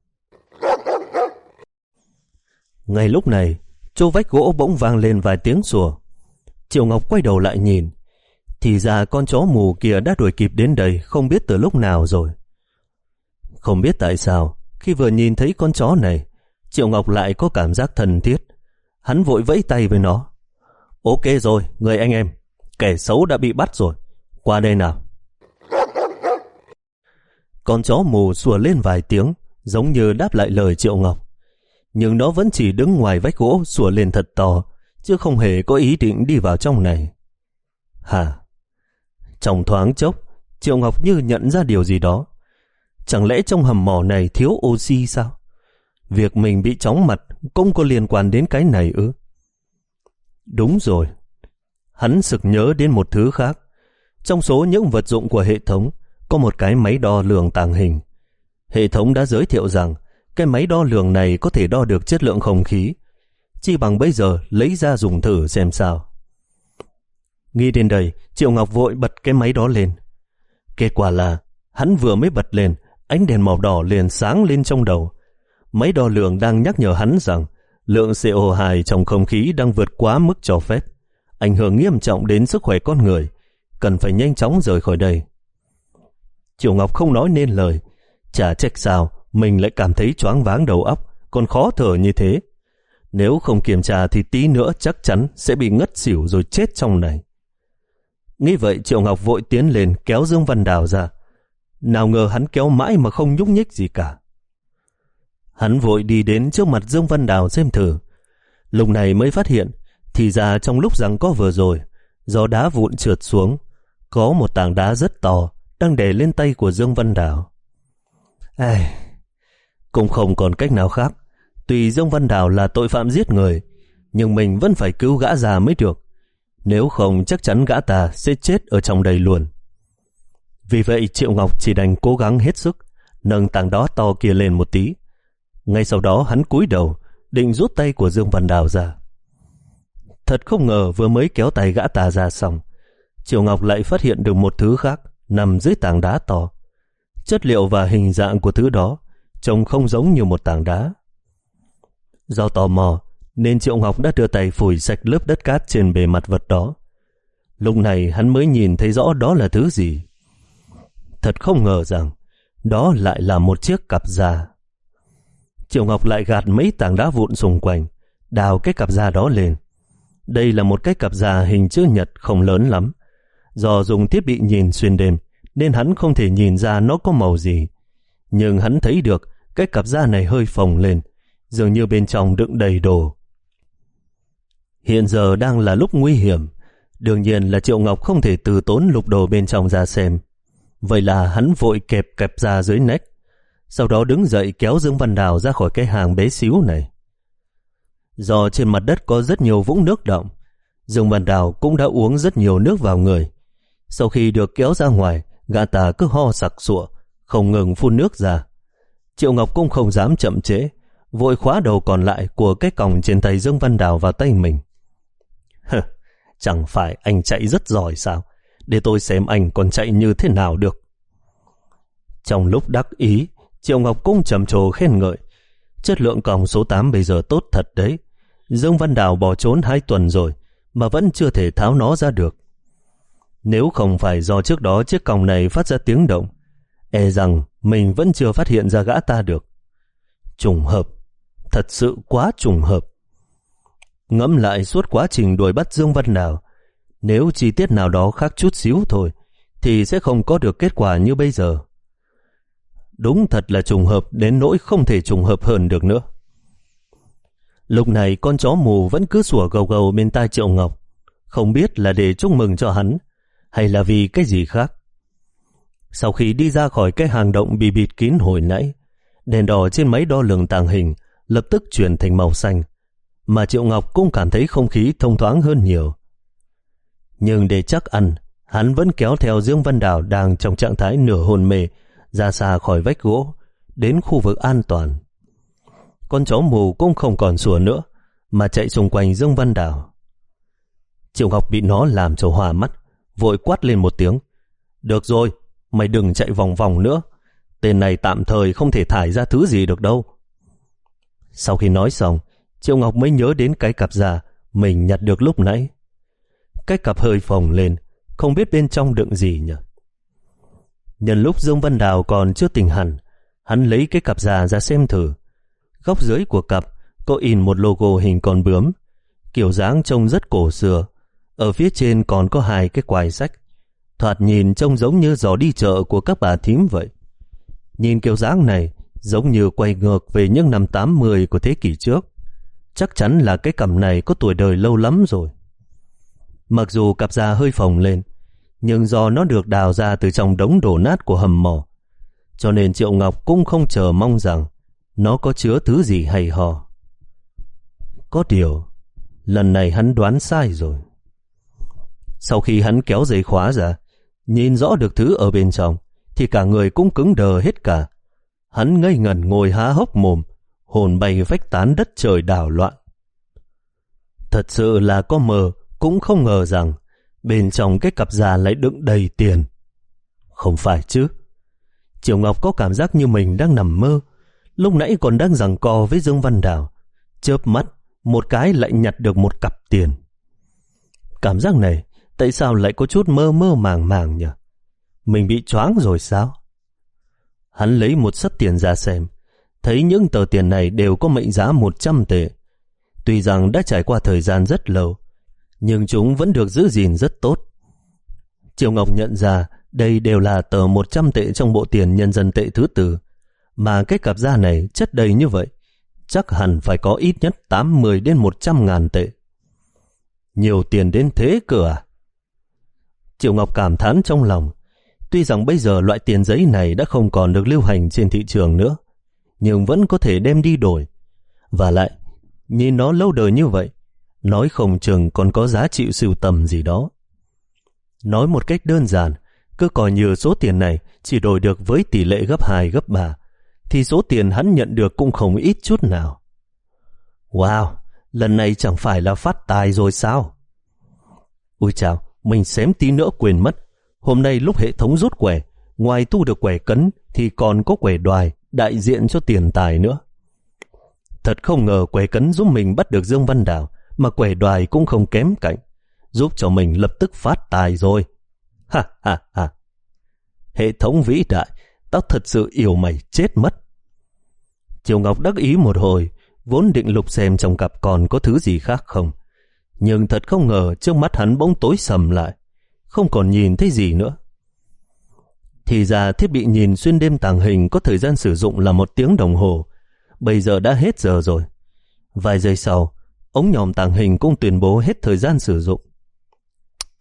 Ngay lúc này, chỗ vách gỗ bỗng vang lên vài tiếng sủa. Triệu Ngọc quay đầu lại nhìn, thì ra con chó mù kia đã đuổi kịp đến đây không biết từ lúc nào rồi. Không biết tại sao, khi vừa nhìn thấy con chó này, Triệu Ngọc lại có cảm giác thân thiết. Hắn vội vẫy tay với nó. Ok rồi, người anh em, kẻ xấu đã bị bắt rồi, qua đây nào. Con chó mù sủa lên vài tiếng, giống như đáp lại lời Triệu Ngọc. Nhưng nó vẫn chỉ đứng ngoài vách gỗ sủa lên thật to, chứ không hề có ý định đi vào trong này. Hả? Trong thoáng chốc, Triệu Ngọc như nhận ra điều gì đó. Chẳng lẽ trong hầm mỏ này thiếu oxy sao? Việc mình bị chóng mặt cũng có liên quan đến cái này ư? Đúng rồi. Hắn sực nhớ đến một thứ khác. Trong số những vật dụng của hệ thống có một cái máy đo lường tàng hình. Hệ thống đã giới thiệu rằng cái máy đo lường này có thể đo được chất lượng không khí. Chi bằng bây giờ lấy ra dùng thử xem sao. Nghĩ đến đây, Triệu Ngọc vội bật cái máy đó lên. Kết quả là hắn vừa mới bật lên, ánh đèn màu đỏ liền sáng lên trong đầu. Máy đo lường đang nhắc nhở hắn rằng lượng xê o hai trong không khí đang vượt quá mức cho phép, ảnh hưởng nghiêm trọng đến sức khỏe con người, cần phải nhanh chóng rời khỏi đây. Triệu Ngọc không nói nên lời, chả trách sao mình lại cảm thấy choáng váng đầu óc, còn khó thở như thế. Nếu không kiểm tra thì tí nữa chắc chắn sẽ bị ngất xỉu rồi chết trong này. Nghĩ vậy, Triệu Ngọc vội tiến lên kéo Dương Văn Đào ra. Nào ngờ hắn kéo mãi mà không nhúc nhích gì cả. Hắn vội đi đến trước mặt Dương Văn Đào xem thử. Lúc này mới phát hiện, thì ra trong lúc giằng co vừa rồi, do đá vụn trượt xuống, có một tảng đá rất to đang đè lên tay của Dương Văn Đào. Ai, cũng không còn cách nào khác. Tuy Dương Văn Đào là tội phạm giết người, nhưng mình vẫn phải cứu gã già mới được. Nếu không chắc chắn gã ta sẽ chết ở trong đây luôn. Vì vậy Triệu Ngọc chỉ đành cố gắng hết sức, nâng tảng đá to kia lên một tí. Ngay sau đó hắn cúi đầu, định rút tay của Dương Văn Đào ra. Thật không ngờ vừa mới kéo tay gã ta ra xong, Triệu Ngọc lại phát hiện được một thứ khác nằm dưới tảng đá to. Chất liệu và hình dạng của thứ đó trông không giống như một tảng đá. Do tò mò nên Triệu Ngọc đã đưa tay phủi sạch lớp đất cát trên bề mặt vật đó. Lúc này hắn mới nhìn thấy rõ đó là thứ gì. Thật không ngờ rằng đó lại là một chiếc cặp da. Triệu Ngọc lại gạt mấy tảng đá vụn xung quanh, đào cái cặp da đó lên. Đây là một cái cặp da hình chữ nhật không lớn lắm. Do dùng thiết bị nhìn xuyên đêm nên hắn không thể nhìn ra nó có màu gì. Nhưng hắn thấy được cái cặp da này hơi phồng lên, dường như bên trong đựng đầy đồ. Hiện giờ đang là lúc nguy hiểm, Đương nhiên là Triệu Ngọc không thể từ tốn lục đồ bên trong ra xem. Vậy là hắn vội kẹp kẹp ra dưới nách, sau đó đứng dậy kéo Dương Văn Đào ra khỏi cái hang bé xíu này. Do trên mặt đất có rất nhiều vũng nước đọng, Dương Văn Đào cũng đã uống rất nhiều nước vào người. Sau khi được kéo ra ngoài, gã ta cứ ho sặc sụa, không ngừng phun nước ra. Triệu Ngọc cũng không dám chậm trễ, vội khóa đầu còn lại của cái còng trên tay Dương Văn Đào vào tay mình. Hừ, chẳng phải anh chạy rất giỏi sao? Để tôi xem anh còn chạy như thế nào được. Trong lúc đắc ý, Triệu Ngọc cũng trầm trồ khen ngợi. Chất lượng còng số tám bây giờ tốt thật đấy. Dương Văn Đào bỏ trốn hai tuần rồi mà vẫn chưa thể tháo nó ra được. Nếu không phải do trước đó chiếc còng này phát ra tiếng động, e rằng mình vẫn chưa phát hiện ra gã ta được. Trùng hợp, thật sự quá trùng hợp. Ngẫm lại suốt quá trình đuổi bắt Dương Văn Đào, nếu chi tiết nào đó khác chút xíu thôi thì sẽ không có được kết quả như bây giờ. Đúng thật là trùng hợp đến nỗi không thể trùng hợp hơn được nữa. Lúc này con chó mù vẫn cứ sủa gầu gầu bên tai Triệu Ngọc, không biết là để chúc mừng cho hắn hay là vì cái gì khác. Sau khi đi ra khỏi cái hang động bị bịt kín hồi nãy, đèn đỏ trên máy đo lường tàng hình lập tức chuyển thành màu xanh, mà Triệu Ngọc cũng cảm thấy không khí thông thoáng hơn nhiều. Nhưng để chắc ăn, hắn vẫn kéo theo Dương Văn Đào đang trong trạng thái nửa hôn mê ra xa khỏi vách gỗ, đến khu vực an toàn. Con chó mù cũng không còn sủa nữa, mà chạy xung quanh Dương Văn Đào. Triệu Ngọc bị nó làm cho hòa mắt, vội quát lên một tiếng. Được rồi, mày đừng chạy vòng vòng nữa. Tên này tạm thời không thể thải ra thứ gì được đâu. Sau khi nói xong, Triệu Ngọc mới nhớ đến cái cặp da mình nhặt được lúc nãy. Cái cặp hơi phồng lên, không biết bên trong đựng gì nhỉ. Nhân lúc Dương Văn Đào còn chưa tỉnh hẳn, hắn lấy cái cặp da ra xem thử. Góc dưới của cặp có in một logo hình con bướm, kiểu dáng trông rất cổ xưa. Ở phía trên còn có hai cái quai sách, thoạt nhìn trông giống như giỏ đi chợ của các bà thím vậy. Nhìn kiểu dáng này giống như quay ngược về những năm tám mươi của thế kỷ trước. Chắc chắn là cái cặp này có tuổi đời lâu lắm rồi. Mặc dù cặp da hơi phồng lên, nhưng do nó được đào ra từ trong đống đổ nát của hầm mỏ, cho nên Triệu Ngọc cũng không chờ mong rằng nó có chứa thứ gì hay ho. Có điều, lần này hắn đoán sai rồi. Sau khi hắn kéo dây khóa ra, nhìn rõ được thứ ở bên trong, thì cả người cũng cứng đờ hết cả. Hắn ngây ngẩn ngồi há hốc mồm, hồn bay vách tán, đất trời đảo loạn. Thật sự là có mơ cũng không ngờ rằng bên trong cái cặp da lại đựng đầy tiền. Không phải chứ? Triệu Ngọc có cảm giác như mình đang nằm mơ. Lúc nãy còn đang giằng co với Dương Văn Đào, chớp mắt một cái lại nhặt được một cặp tiền. Cảm giác này tại sao lại có chút mơ mơ màng màng nhỉ? Mình bị choáng rồi sao? Hắn lấy một xấp tiền ra xem, thấy những tờ tiền này đều có mệnh giá một trăm tệ. Tuy rằng đã trải qua thời gian rất lâu, nhưng chúng vẫn được giữ gìn rất tốt. Triệu Ngọc nhận ra đây đều là tờ một trăm tệ trong bộ tiền nhân dân tệ thứ tư, mà cái cặp da này chất đầy như vậy, chắc hẳn phải có ít nhất tám mươi đến một trăm ngàn tệ. Nhiều tiền đến thế cơ à? Triệu Ngọc cảm thán trong lòng. Tuy rằng bây giờ loại tiền giấy này đã không còn được lưu hành trên thị trường nữa, nhưng vẫn có thể đem đi đổi. Và lại, nhìn nó lâu đời như vậy, nói không chừng còn có giá trị sưu tầm gì đó. Nói một cách đơn giản, cứ coi như số tiền này chỉ đổi được với tỷ lệ gấp hai, gấp ba, thì số tiền hắn nhận được cũng không ít chút nào. Wow, lần này chẳng phải là phát tài rồi sao? Ôi chào, mình xém tí nữa quên mất. Hôm nay lúc hệ thống rút quẻ, ngoài tu được quẻ cấn thì còn có quẻ đoài đại diện cho tiền tài nữa. Thật không ngờ quẻ cấn giúp mình bắt được Dương Văn Đào, mà quẻ đoài cũng không kém cạnh, giúp cho mình lập tức phát tài rồi. Ha ha ha. Hệ thống vĩ đại, tao thật sự yêu mày chết mất. Triệu Ngọc đắc ý một hồi, vốn định lục xem trong cặp còn có thứ gì khác không. Nhưng thật không ngờ trước mắt hắn bỗng tối sầm lại, không còn nhìn thấy gì nữa. Thì ra thiết bị nhìn xuyên đêm tàng hình có thời gian sử dụng là một tiếng đồng hồ, bây giờ đã hết giờ rồi. Vài giây sau, ống nhòm tàng hình cũng tuyên bố hết thời gian sử dụng.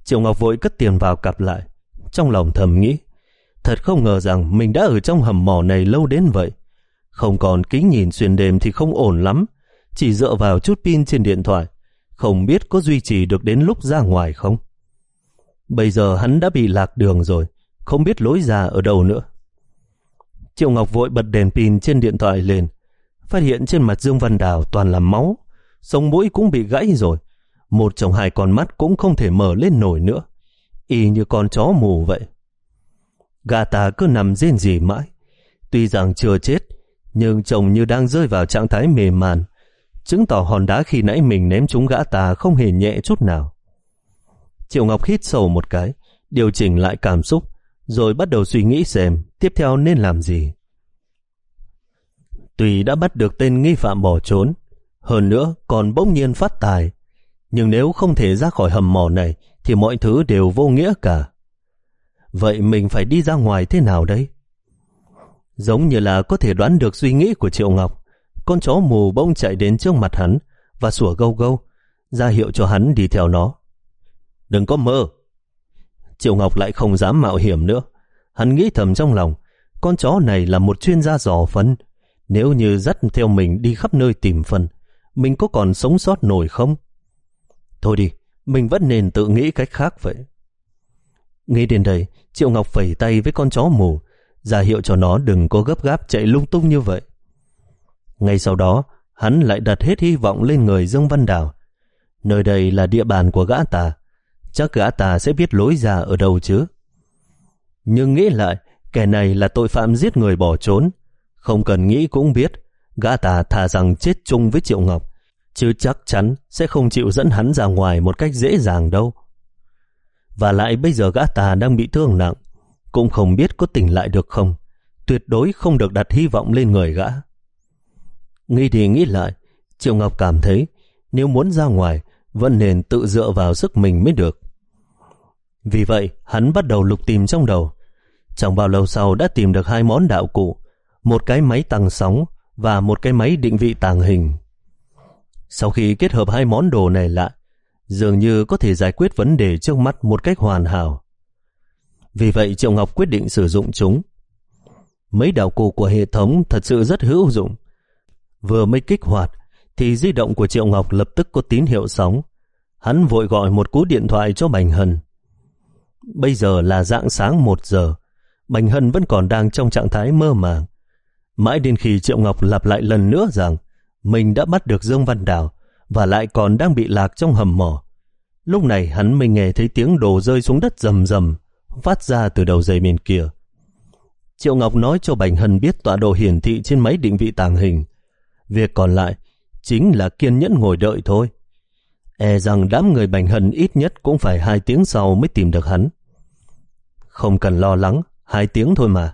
Triệu Ngọc vội cất tiền vào cặp lại, trong lòng thầm nghĩ, thật không ngờ rằng mình đã ở trong hầm mỏ này lâu đến vậy. Không còn kính nhìn xuyên đêm thì không ổn lắm, chỉ dựa vào chút pin trên điện thoại, không biết có duy trì được đến lúc ra ngoài không. Bây giờ hắn đã bị lạc đường rồi, không biết lối ra ở đâu nữa. Triệu Ngọc vội bật đèn pin trên điện thoại lên, phát hiện trên mặt Dương Văn Đào toàn là máu, sống mũi cũng bị gãy rồi, một trong hai con mắt cũng không thể mở lên nổi nữa, y như con chó mù vậy. Gã ta cứ nằm rên rỉ mãi, tuy rằng chưa chết, nhưng trông như đang rơi vào trạng thái mê man, chứng tỏ hòn đá khi nãy mình ném trúng gã ta không hề nhẹ chút nào. Triệu Ngọc hít sâu một cái, điều chỉnh lại cảm xúc, rồi bắt đầu suy nghĩ xem tiếp theo nên làm gì. Tuy đã bắt được tên nghi phạm bỏ trốn, hơn nữa còn bỗng nhiên phát tài, nhưng nếu không thể ra khỏi hầm mỏ này thì mọi thứ đều vô nghĩa cả. Vậy mình phải đi ra ngoài thế nào đây? Giống như là có thể đoán được suy nghĩ của Triệu Ngọc, con chó mù bỗng chạy đến trước mặt hắn và sủa gâu gâu, ra hiệu cho hắn đi theo nó. Đừng có mơ. Triệu Ngọc lại không dám mạo hiểm nữa. Hắn nghĩ thầm trong lòng, con chó này là một chuyên gia dò phân, nếu như dắt theo mình đi khắp nơi tìm phân, mình có còn sống sót nổi không? Thôi đi, mình vẫn nên tự nghĩ cách khác vậy. Nghĩ đến đây, Triệu Ngọc phẩy tay với con chó mù, ra hiệu cho nó đừng có gấp gáp chạy lung tung như vậy. Ngay sau đó, hắn lại đặt hết hy vọng lên người Dương Văn Đào. Nơi đây là địa bàn của gã ta, chắc gã ta sẽ biết lối ra ở đâu chứ. Nhưng nghĩ lại, kẻ này là tội phạm giết người bỏ trốn, không cần nghĩ cũng biết gã ta thà rằng chết chung với Triệu Ngọc, chứ chắc chắn sẽ không chịu dẫn hắn ra ngoài một cách dễ dàng đâu. Và lại bây giờ gã ta đang bị thương nặng, cũng không biết có tỉnh lại được không. Tuyệt đối không được đặt hy vọng lên người gã. Nghĩ đi nghĩ lại, Triệu Ngọc cảm thấy nếu muốn ra ngoài vẫn nên tự dựa vào sức mình mới được. Vì vậy hắn bắt đầu lục tìm trong đầu. Chẳng bao lâu sau đã tìm được hai món đạo cụ, một cái máy tăng sóng và một cái máy định vị tàng hình. Sau khi kết hợp hai món đồ này lại, dường như có thể giải quyết vấn đề trước mắt một cách hoàn hảo. Vì vậy Triệu Ngọc quyết định sử dụng chúng. Mấy đạo cụ của hệ thống thật sự rất hữu dụng. Vừa mới kích hoạt thì di động của Triệu Ngọc lập tức có tín hiệu sóng. Hắn vội gọi một cú điện thoại cho Bành Hân. Bây giờ là rạng sáng một giờ, Bành Hân vẫn còn đang trong trạng thái mơ màng. Mãi đến khi Triệu Ngọc lặp lại lần nữa rằng mình đã bắt được Dương Văn Đào và lại còn đang bị lạc trong hầm mỏ, lúc này hắn mới nghe thấy tiếng đồ rơi xuống đất rầm rầm phát ra từ đầu dây bên kia. Triệu Ngọc nói cho Bành Hân biết tọa độ hiển thị trên máy định vị tàng hình. Việc còn lại chính là kiên nhẫn ngồi đợi thôi. E rằng đám người Bành Hân ít nhất cũng phải hai tiếng sau mới tìm được hắn. Không cần lo lắng, hai tiếng thôi mà.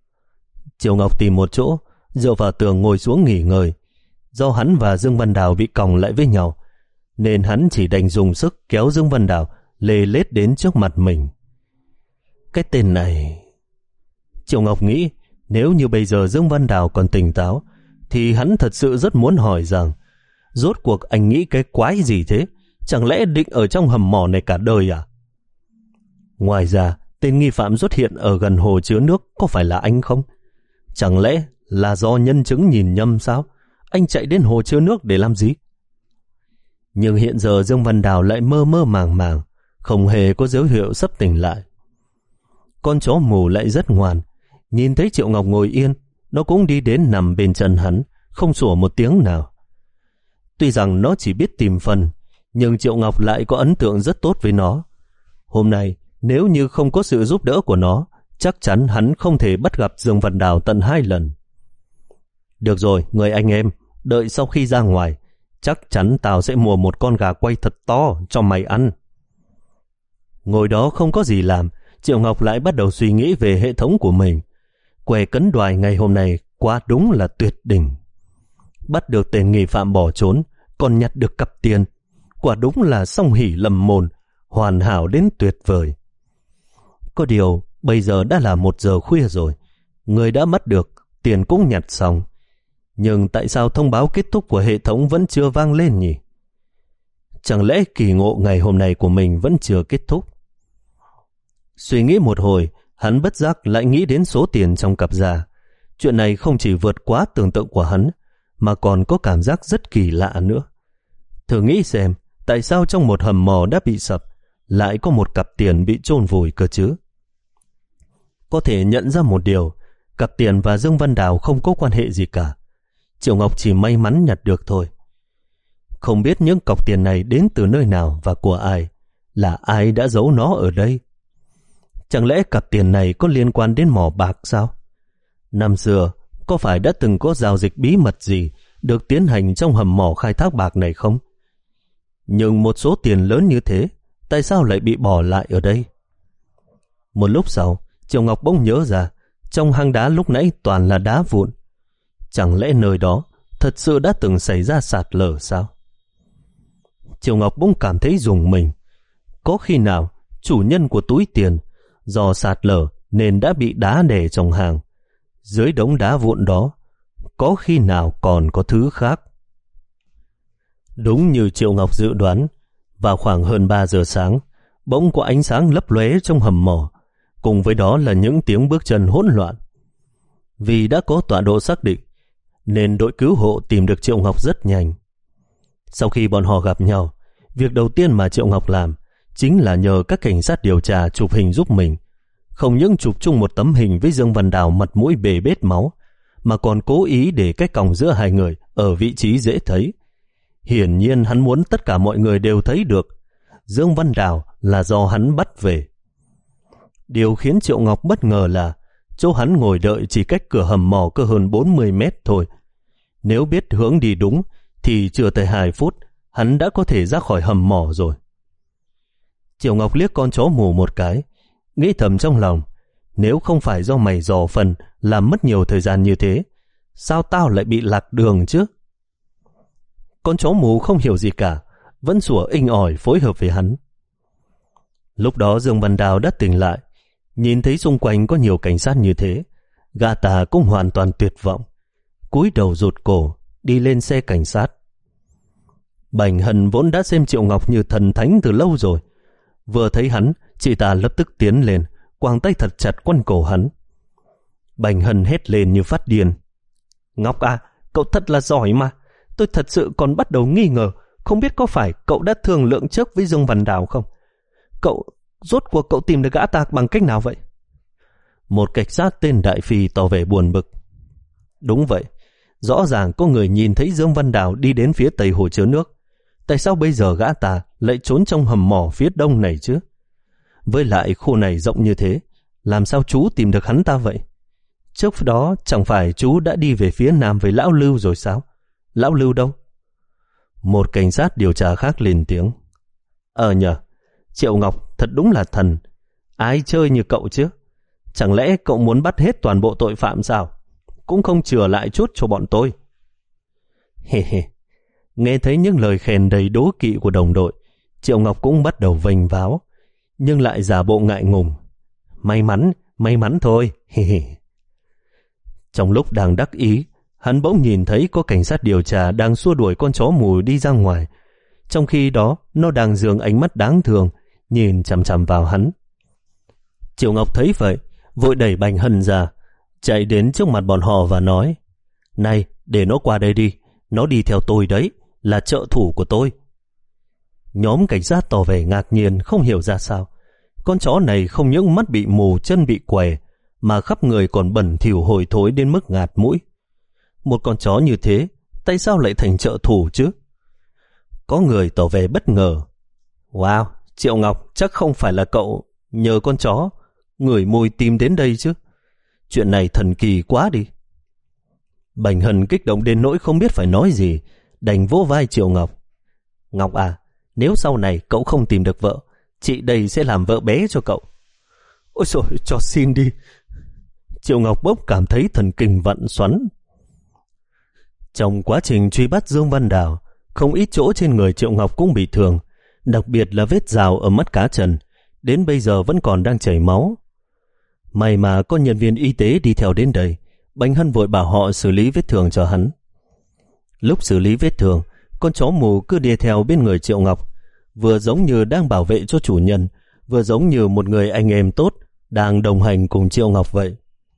Triệu Ngọc tìm một chỗ, dựa vào tường ngồi xuống nghỉ ngơi. Do hắn và Dương Văn Đào bị còng lại với nhau, nên hắn chỉ đành dùng sức kéo Dương Văn Đào lê lết đến trước mặt mình. Cái tên này... Triệu Ngọc nghĩ nếu như bây giờ Dương Văn Đào còn tỉnh táo thì hắn thật sự rất muốn hỏi rằng rốt cuộc anh nghĩ cái quái gì thế? Chẳng lẽ định ở trong hầm mỏ này cả đời à? Ngoài ra, tên nghi phạm xuất hiện ở gần hồ chứa nước có phải là anh không? Chẳng lẽ là do nhân chứng nhìn nhầm sao? Anh chạy đến hồ chứa nước để làm gì? Nhưng hiện giờ Dương Văn Đào lại mơ mơ màng màng, không hề có dấu hiệu sắp tỉnh lại. Con chó mù lại rất ngoan, nhìn thấy Triệu Ngọc ngồi yên, nó cũng đi đến nằm bên chân hắn, không sủa một tiếng nào. Tuy rằng nó chỉ biết tìm phân, nhưng Triệu Ngọc lại có ấn tượng rất tốt với nó. Hôm nay, nếu như không có sự giúp đỡ của nó, chắc chắn hắn không thể bắt gặp Dương Văn Đào tận hai lần. Được rồi, người anh em, đợi sau khi ra ngoài, chắc chắn tao sẽ mua một con gà quay thật to cho mày ăn. Ngồi đó không có gì làm, Triệu Ngọc lại bắt đầu suy nghĩ về hệ thống của mình. Quẻ cấn đoài ngày hôm nay quá đúng là tuyệt đỉnh. Bắt được tên nghi phạm bỏ trốn, còn nhặt được cặp tiền. Quả đúng là song hỷ lâm môn, hoàn hảo đến tuyệt vời. Có điều, bây giờ đã là một giờ khuya rồi. Người đã bắt được, tiền cũng nhặt xong. Nhưng tại sao thông báo kết thúc của hệ thống vẫn chưa vang lên nhỉ? Chẳng lẽ kỳ ngộ ngày hôm nay của mình vẫn chưa kết thúc? Suy nghĩ một hồi, hắn bất giác lại nghĩ đến số tiền trong cặp da. Chuyện này không chỉ vượt quá tưởng tượng của hắn, mà còn có cảm giác rất kỳ lạ nữa. Thử nghĩ xem, tại sao trong một hầm mỏ đã bị sập, lại có một cặp tiền bị chôn vùi cơ chứ? Có thể nhận ra một điều, cặp tiền và Dương Văn Đào không có quan hệ gì cả. Triệu Ngọc chỉ may mắn nhặt được thôi. Không biết những cọc tiền này đến từ nơi nào và của ai, là ai đã giấu nó ở đây. Chẳng lẽ cặp tiền này có liên quan đến mỏ bạc sao? Năm xưa, có phải đã từng có giao dịch bí mật gì được tiến hành trong hầm mỏ khai thác bạc này không? Nhưng một số tiền lớn như thế, tại sao lại bị bỏ lại ở đây? Một lúc sau, Triệu Ngọc bỗng nhớ ra, trong hang đá lúc nãy toàn là đá vụn. Chẳng lẽ nơi đó thật sự đã từng xảy ra sạt lở sao? Triệu Ngọc bỗng cảm thấy rùng mình. Có khi nào chủ nhân của túi tiền do sạt lở nên đã bị đá đè trong hang? Dưới đống đá vụn đó, có khi nào còn có thứ khác? Đúng như Triệu Ngọc dự đoán, vào khoảng hơn ba giờ sáng, bỗng có ánh sáng lấp lóe trong hầm mỏ, cùng với đó là những tiếng bước chân hỗn loạn. Vì đã có tọa độ xác định, nên đội cứu hộ tìm được Triệu Ngọc rất nhanh. Sau khi bọn họ gặp nhau, việc đầu tiên mà Triệu Ngọc làm chính là nhờ các cảnh sát điều tra chụp hình giúp mình. Không những chụp chung một tấm hình với Dương Văn Đào mặt mũi bê bết máu, mà còn cố ý để cái còng giữa hai người ở vị trí dễ thấy. Hiển nhiên hắn muốn tất cả mọi người đều thấy được Dương Văn Đào là do hắn bắt về. Điều khiến Triệu Ngọc bất ngờ là chỗ hắn ngồi đợi chỉ cách cửa hầm mỏ cơ hơn bốn mươi mét thôi. Nếu biết hướng đi đúng thì chưa tới hai phút hắn đã có thể ra khỏi hầm mỏ rồi. Triệu Ngọc liếc con chó mù một cái, nghĩ thầm trong lòng, nếu không phải do mày dò phần làm mất nhiều thời gian như thế, sao tao lại bị lạc đường chứ? Con chó mù không hiểu gì cả, vẫn sủa inh ỏi phối hợp với hắn. Lúc đó Dương Văn Đào đã tỉnh lại, nhìn thấy xung quanh có nhiều cảnh sát như thế, gã ta cũng hoàn toàn tuyệt vọng, cúi đầu rụt cổ đi lên xe cảnh sát. Bành Hân vốn đã xem Triệu Ngọc như thần thánh từ lâu rồi, vừa thấy hắn, chị ta lập tức tiến lên, quàng tay thật chặt quanh cổ hắn. Bành Hân hét lên như phát điên. Ngọc à, cậu thật là giỏi mà. Tôi thật sự còn bắt đầu nghi ngờ, không biết có phải cậu đã thương lượng trước với Dương Văn Đào không? Cậu, rốt cuộc cậu tìm được gã ta bằng cách nào vậy? Một cảnh sát tên Đại Phi tỏ vẻ buồn bực. Đúng vậy, rõ ràng có người nhìn thấy Dương Văn Đào đi đến phía tây hồ chứa nước. Tại sao bây giờ gã ta lại trốn trong hầm mỏ phía đông này chứ? Với lại khu này rộng như thế, làm sao chú tìm được hắn ta vậy? Trước đó chẳng phải chú đã đi về phía nam với Lão Lưu rồi sao? Lão Lưu đâu? Một cảnh sát điều tra khác lên tiếng. Ờ nhờ, Triệu Ngọc thật đúng là thần. Ai chơi như cậu chứ? Chẳng lẽ cậu muốn bắt hết toàn bộ tội phạm sao? Cũng không chừa lại chút cho bọn tôi. Hề hề. Nghe thấy những lời khen đầy đố kỵ của đồng đội, Triệu Ngọc cũng bắt đầu vênh váo, nhưng lại giả bộ ngại ngùng. May mắn, may mắn thôi. Hề hề. Trong lúc đang đắc ý, hắn bỗng nhìn thấy có cảnh sát điều tra đang xua đuổi con chó mù đi ra ngoài. Trong khi đó, nó đang dường ánh mắt đáng thương, nhìn chằm chằm vào hắn. Triệu Ngọc thấy vậy, vội đẩy Bành Hân ra, chạy đến trước mặt bọn họ và nói: Này, để nó qua đây đi, nó đi theo tôi đấy, là trợ thủ của tôi. Nhóm cảnh sát tỏ vẻ ngạc nhiên, không hiểu ra sao. Con chó này không những mắt bị mù, chân bị què, mà khắp người còn bẩn thỉu hôi thối đến mức ngạt mũi. Một con chó như thế, tại sao lại thành trợ thủ chứ? Có người tỏ vẻ bất ngờ. Wow, Triệu Ngọc chắc không phải là cậu nhờ con chó ngửi mùi tìm đến đây chứ? Chuyện này thần kỳ quá đi. Bành Hân kích động đến nỗi không biết phải nói gì, đành vỗ vai Triệu Ngọc. Ngọc à, nếu sau này cậu không tìm được vợ, chị đây sẽ làm vợ bé cho cậu. Ôi trời, cho xin đi. Triệu Ngọc bỗng cảm thấy thần kinh vặn xoắn. Trong quá trình truy bắt Dương Văn Đào, không ít chỗ trên người Triệu Ngọc cũng bị thương, đặc biệt là vết rào ở mắt cá chân, đến bây giờ vẫn còn đang chảy máu. May mà có nhân viên y tế đi theo đến đây, Bành Hân vội bảo họ xử lý vết thương cho hắn. Lúc xử lý vết thương, con chó mù cứ đi theo bên người Triệu Ngọc, vừa giống như đang bảo vệ cho chủ nhân, vừa giống như một người anh em tốt đang đồng hành cùng Triệu Ngọc vậy.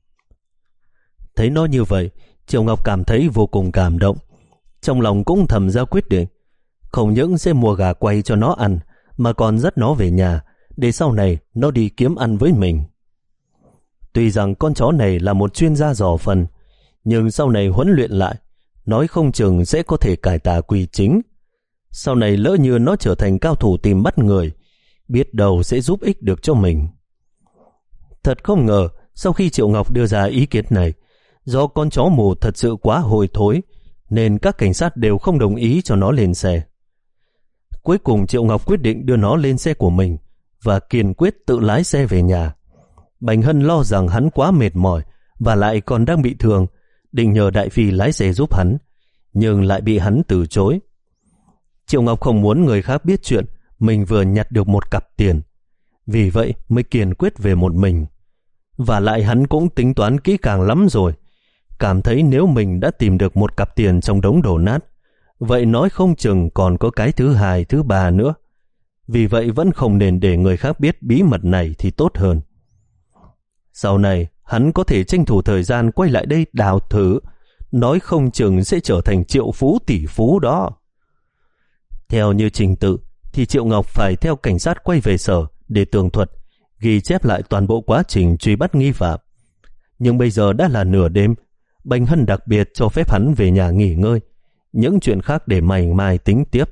Thấy nó như vậy, Triệu Ngọc cảm thấy vô cùng cảm động. Trong lòng cũng thầm ra quyết định, không những sẽ mua gà quay cho nó ăn, mà còn dắt nó về nhà, để sau này nó đi kiếm ăn với mình. Tuy rằng con chó này là một chuyên gia dò phân, nhưng sau này huấn luyện lại, nói không chừng sẽ có thể cải tà quy chính. Sau này lỡ như nó trở thành cao thủ tìm bắt người, biết đâu sẽ giúp ích được cho mình. Thật không ngờ, sau khi Triệu Ngọc đưa ra ý kiến này, do con chó mù thật sự quá hôi thối, nên các cảnh sát đều không đồng ý cho nó lên xe. Cuối cùng Triệu Ngọc quyết định đưa nó lên xe của mình và kiên quyết tự lái xe về nhà. Bành Hân lo rằng hắn quá mệt mỏi và lại còn đang bị thương, định nhờ Đại Phi lái xe giúp hắn, nhưng lại bị hắn từ chối. Triệu Ngọc không muốn người khác biết chuyện mình vừa nhặt được một cặp tiền, vì vậy mới kiên quyết về một mình. Và lại hắn cũng tính toán kỹ càng lắm rồi, cảm thấy nếu mình đã tìm được một cặp tiền trong đống đổ nát, vậy nói không chừng còn có cái thứ hai, thứ ba nữa. Vì vậy vẫn không nên để người khác biết bí mật này thì tốt hơn. Sau này hắn có thể tranh thủ thời gian quay lại đây đào thử, nói không chừng sẽ trở thành triệu phú tỷ phú đó. Theo như trình tự thì Triệu Ngọc phải theo cảnh sát quay về sở để tường thuật, ghi chép lại toàn bộ quá trình truy bắt nghi phạm. Nhưng bây giờ đã là nửa đêm, Bành Hân đặc biệt cho phép hắn về nhà nghỉ ngơi, những chuyện khác để mày mai tính tiếp.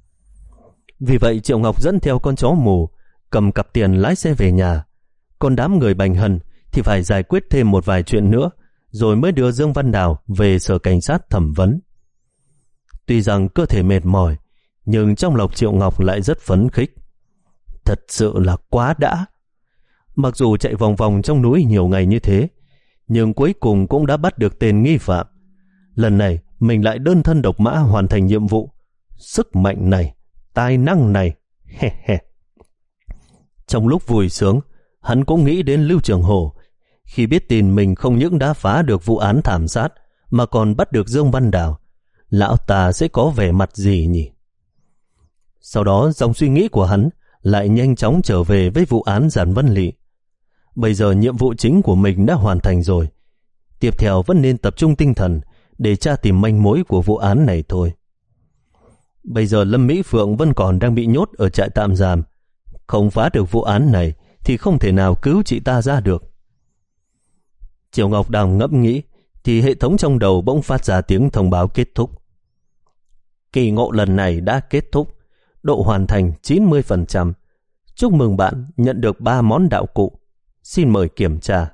Vì vậy Triệu Ngọc dẫn theo con chó mù, cầm cặp tiền lái xe về nhà. Còn đám người Bành Hân thì phải giải quyết thêm một vài chuyện nữa, rồi mới đưa Dương Văn Đào về sở cảnh sát thẩm vấn. Tuy rằng cơ thể mệt mỏi, nhưng trong lòng Triệu Ngọc lại rất phấn khích. Thật sự là quá đã. Mặc dù chạy vòng vòng trong núi nhiều ngày như thế, nhưng cuối cùng cũng đã bắt được tên nghi phạm. Lần này mình lại đơn thân độc mã hoàn thành nhiệm vụ. Sức mạnh này, tài năng này, he he. Trong lúc vui sướng, hắn cũng nghĩ đến Lưu Trường Hổ. Khi biết tin mình không những đã phá được vụ án thảm sát, mà còn bắt được Dương Văn Đào, lão ta sẽ có vẻ mặt gì nhỉ? Sau đó dòng suy nghĩ của hắn lại nhanh chóng trở về với vụ án Giản Vân Lị. Bây giờ nhiệm vụ chính của mình đã hoàn thành rồi. Tiếp theo vẫn nên tập trung tinh thần để tra tìm manh mối của vụ án này thôi. Bây giờ Lâm Mỹ Phượng vẫn còn đang bị nhốt ở trại tạm giam. Không phá được vụ án này thì không thể nào cứu chị ta ra được. Triệu Ngọc đang ngẫm nghĩ thì hệ thống trong đầu bỗng phát ra tiếng thông báo kết thúc. Kỳ ngộ lần này đã kết thúc, độ hoàn thành chín mươi phần trăm. Chúc mừng bạn nhận được ba món đạo cụ. Xin mời kiểm tra.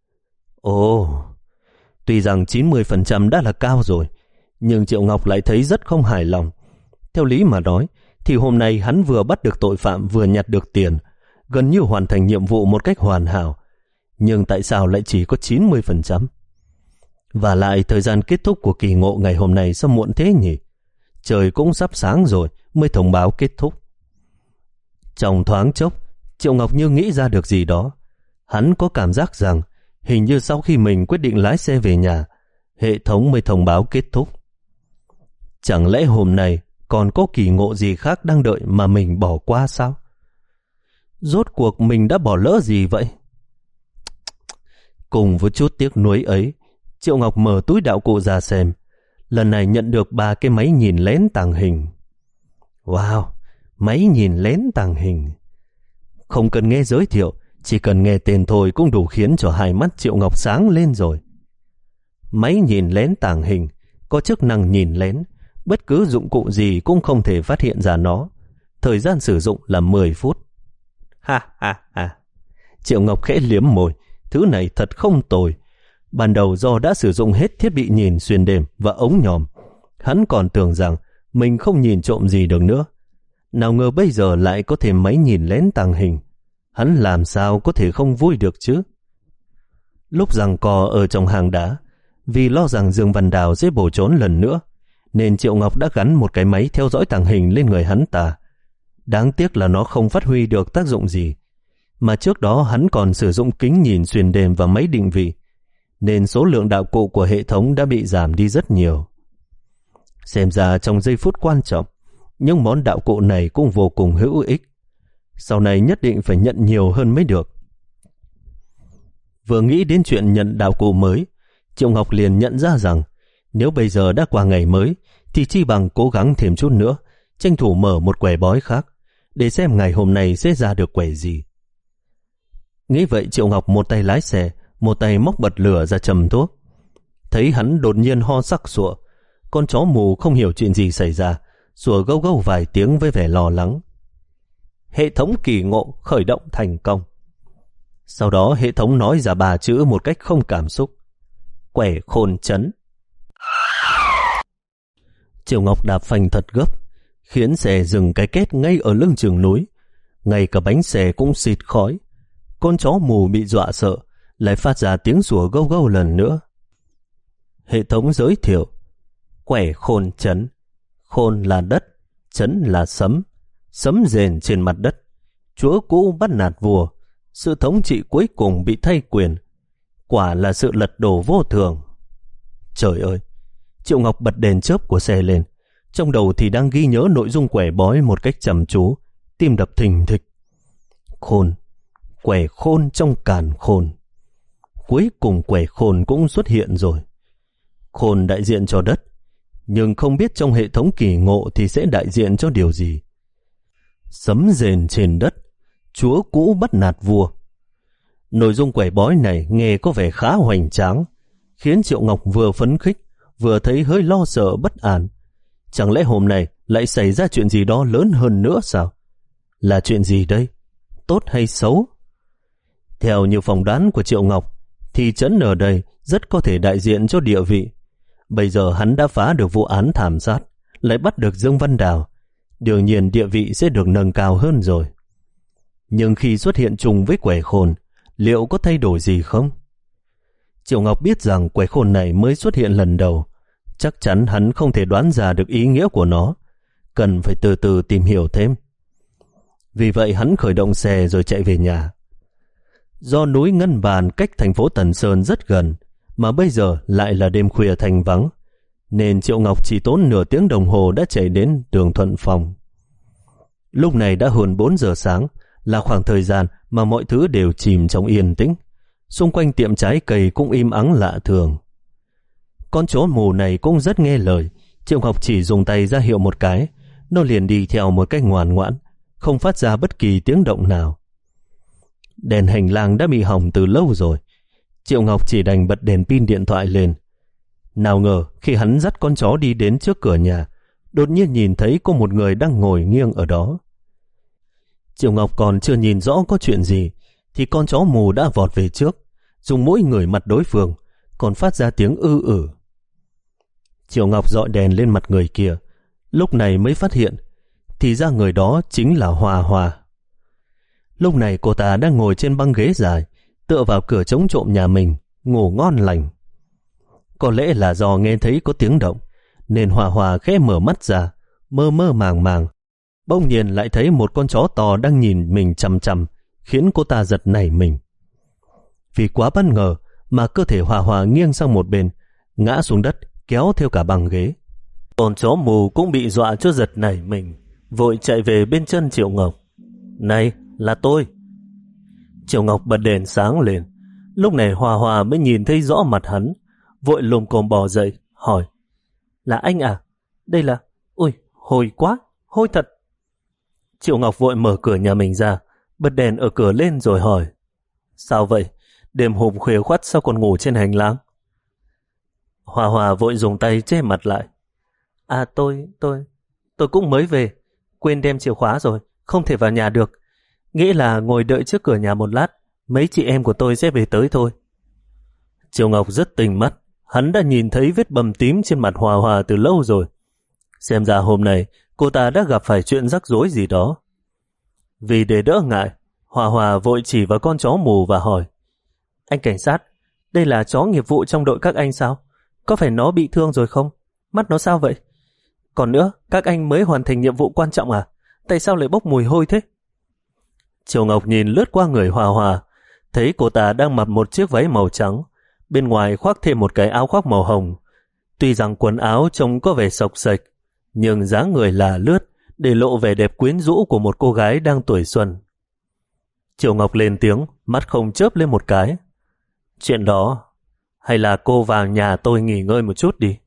Ồ, tuy rằng chín mươi phần trăm đã là cao rồi, nhưng Triệu Ngọc lại thấy rất không hài lòng. Theo lý mà nói, thì hôm nay hắn vừa bắt được tội phạm vừa nhặt được tiền, gần như hoàn thành nhiệm vụ một cách hoàn hảo. Nhưng tại sao lại chỉ có chín mươi phần trăm? Và lại thời gian kết thúc của kỳ ngộ ngày hôm nay sao muộn thế nhỉ? Trời cũng sắp sáng rồi mới thông báo kết thúc. Trong thoáng chốc, Triệu Ngọc như nghĩ ra được gì đó. Hắn có cảm giác rằng hình như sau khi mình quyết định lái xe về nhà, hệ thống mới thông báo kết thúc. Chẳng lẽ hôm nay còn có kỳ ngộ gì khác đang đợi mà mình bỏ qua sao? Rốt cuộc mình đã bỏ lỡ gì vậy? Cùng với chút tiếc nuối ấy, Triệu Ngọc mở túi đạo cụ ra xem. Lần này nhận được ba cái máy nhìn lén tàng hình. Wow, máy nhìn lén tàng hình. Không cần nghe giới thiệu, chỉ cần nghe tên thôi cũng đủ khiến cho hai mắt Triệu Ngọc sáng lên rồi. Máy nhìn lén tàng hình có chức năng nhìn lén, bất cứ dụng cụ gì cũng không thể phát hiện ra nó. Thời gian sử dụng là mười phút. Ha ha ha. Triệu Ngọc khẽ liếm môi, thứ này thật không tồi. Ban đầu do đã sử dụng hết thiết bị nhìn xuyên đêm và ống nhòm, hắn còn tưởng rằng mình không nhìn trộm gì được nữa. Nào ngờ bây giờ lại có thêm máy nhìn lén tàng hình. Hắn làm sao có thể không vui được chứ? Lúc giằng co ở trong hang đá, vì lo rằng Dương Văn Đào sẽ bỏ trốn lần nữa, nên Triệu Ngọc đã gắn một cái máy theo dõi tàng hình lên người hắn ta. Đáng tiếc là nó không phát huy được tác dụng gì, mà trước đó hắn còn sử dụng kính nhìn xuyên đêm và máy định vị, nên số lượng đạo cụ của hệ thống đã bị giảm đi rất nhiều. Xem ra trong giây phút quan trọng, những món đạo cụ này cũng vô cùng hữu ích. Sau này nhất định phải nhận nhiều hơn mới được. Vừa nghĩ đến chuyện nhận đạo cụ mới, Triệu Ngọc liền nhận ra rằng nếu bây giờ đã qua ngày mới thì chi bằng cố gắng thêm chút nữa, tranh thủ mở một quẻ bói khác để xem ngày hôm nay sẽ ra được quẻ gì. Nghĩ vậy, Triệu Ngọc một tay lái xe, một tay móc bật lửa ra châm thuốc. Thấy hắn đột nhiên ho sặc sụa, con chó mù không hiểu chuyện gì xảy ra, sủa gâu gâu vài tiếng với vẻ lo lắng. Hệ thống kỳ ngộ khởi động thành công. Sau đó hệ thống nói ra ba chữ một cách không cảm xúc: quẻ khôn chấn. Triệu Ngọc đạp phanh thật gấp, khiến xe dừng cái kết ngay ở lưng chừng núi. Ngay cả bánh xe cũng xịt khói. Con chó mù bị dọa sợ, lại phát ra tiếng sủa gâu gâu lần nữa. Hệ thống giới thiệu: quẻ khôn chấn. Khôn là đất, chấn là sấm. Sấm rền trên mặt đất. Chúa cũ bắt nạt vua, sự thống trị cuối cùng bị thay quyền. Quả là sự lật đổ vô thường. Trời ơi! Triệu Ngọc bật đèn chớp của xe lên, trong đầu thì đang ghi nhớ nội dung quẻ bói một cách chăm chú, tim đập thình thịch. Khôn, quẻ khôn trong càn khôn. Cuối cùng quẻ khôn cũng xuất hiện rồi. Khôn đại diện cho đất, nhưng không biết trong hệ thống kỳ ngộ thì sẽ đại diện cho điều gì. Sấm rền trên đất, chúa cũ bắt nạt vua. Nội dung quẻ bói này nghe có vẻ khá hoành tráng, khiến Triệu Ngọc vừa phấn khích, vừa thấy hơi lo sợ bất an. Chẳng lẽ hôm nay lại xảy ra chuyện gì đó lớn hơn nữa sao? Là chuyện gì đây? Tốt hay xấu? Theo như phỏng đoán của Triệu Ngọc, thì trấn ở đây rất có thể đại diện cho địa vị. Bây giờ hắn đã phá được vụ án thảm sát, lại bắt được Dương Văn Đào, đương nhiên địa vị sẽ được nâng cao hơn rồi. Nhưng khi xuất hiện chung với quẻ khôn, liệu có thay đổi gì không? Triệu Ngọc biết rằng quẻ khôn này mới xuất hiện lần đầu, chắc chắn hắn không thể đoán ra được ý nghĩa của nó, cần phải từ từ tìm hiểu thêm. Vì vậy hắn khởi động xe rồi chạy về nhà. Do núi Ngân Bàn cách thành phố Tần Sơn rất gần, mà bây giờ lại là đêm khuya thanh vắng, nên Triệu Ngọc chỉ tốn nửa tiếng đồng hồ đã chạy đến đường Thuận Phong. Lúc này đã hơn bốn giờ sáng, là khoảng thời gian mà mọi thứ đều chìm trong yên tĩnh. Xung quanh tiệm trái cây cũng im ắng lạ thường. Con chó mù này cũng rất nghe lời. Triệu Ngọc chỉ dùng tay ra hiệu một cái, nó liền đi theo một cách ngoan ngoãn, không phát ra bất kỳ tiếng động nào. Đèn hành lang đã bị hỏng từ lâu rồi. Triệu Ngọc chỉ đành bật đèn pin điện thoại lên. Nào ngờ khi hắn dắt con chó đi đến trước cửa nhà, đột nhiên nhìn thấy có một người đang ngồi nghiêng ở đó. Triệu Ngọc còn chưa nhìn rõ có chuyện gì thì con chó mù đã vọt về trước, dùng mũi ngửi mặt đối phương, còn phát ra tiếng ư ử. Triệu Ngọc dọi đèn lên mặt người kia, lúc này mới phát hiện thì ra người đó chính là Hòa Hòa. Lúc này cô ta đang ngồi trên băng ghế dài, tựa vào cửa chống trộm nhà mình, ngủ ngon lành. Có lẽ là do nghe thấy có tiếng động, nên Hòa Hòa khẽ mở mắt ra, mơ mơ màng màng. Bỗng nhiên lại thấy một con chó to đang nhìn mình chằm chằm, khiến cô ta giật nảy mình. Vì quá bất ngờ mà cơ thể Hòa Hòa nghiêng sang một bên, ngã xuống đất, kéo theo cả băng ghế. Con chó mù cũng bị dọa cho giật nảy mình, vội chạy về bên chân Triệu Ngọc. Này, là tôi. Triệu Ngọc bật đèn sáng lên. Lúc này Hòa Hòa mới nhìn thấy rõ mặt hắn, vội lồm cồm bò dậy, hỏi: Là anh à? Đây là... Ôi, hôi quá, hôi thật. Triệu Ngọc vội mở cửa nhà mình ra, bật đèn ở cửa lên rồi hỏi: Sao vậy? Đêm hôm khuya khoắt sao còn ngủ trên hành lang? Hòa Hòa vội dùng tay che mặt lại. À tôi, tôi, tôi cũng mới về, quên đem chìa khóa rồi, không thể vào nhà được. Nghĩ là ngồi đợi trước cửa nhà một lát, mấy chị em của tôi sẽ về tới thôi. Triệu Ngọc rất tinh mắt, hắn đã nhìn thấy vết bầm tím trên mặt Hòa Hòa từ lâu rồi. Xem ra hôm nay cô ta đã gặp phải chuyện rắc rối gì đó. Vì để đỡ ngại, Hòa Hòa vội chỉ vào con chó mù và hỏi: Anh cảnh sát, đây là chó nghiệp vụ trong đội các anh sao? Có phải nó bị thương rồi không? Mắt nó sao vậy? Còn nữa, các anh mới hoàn thành nhiệm vụ quan trọng à? Tại sao lại bốc mùi hôi thế? Triệu Ngọc nhìn lướt qua người Hòa Hòa, thấy cô ta đang mặc một chiếc váy màu trắng, bên ngoài khoác thêm một cái áo khoác màu hồng. Tuy rằng quần áo trông có vẻ xộc xệch, nhưng dáng người là lướt, để lộ vẻ đẹp quyến rũ của một cô gái đang tuổi xuân, Triệu Ngọc lên tiếng, mắt không chớp lên một cái. Chuyện đó, hay là cô vào nhà tôi nghỉ ngơi một chút đi.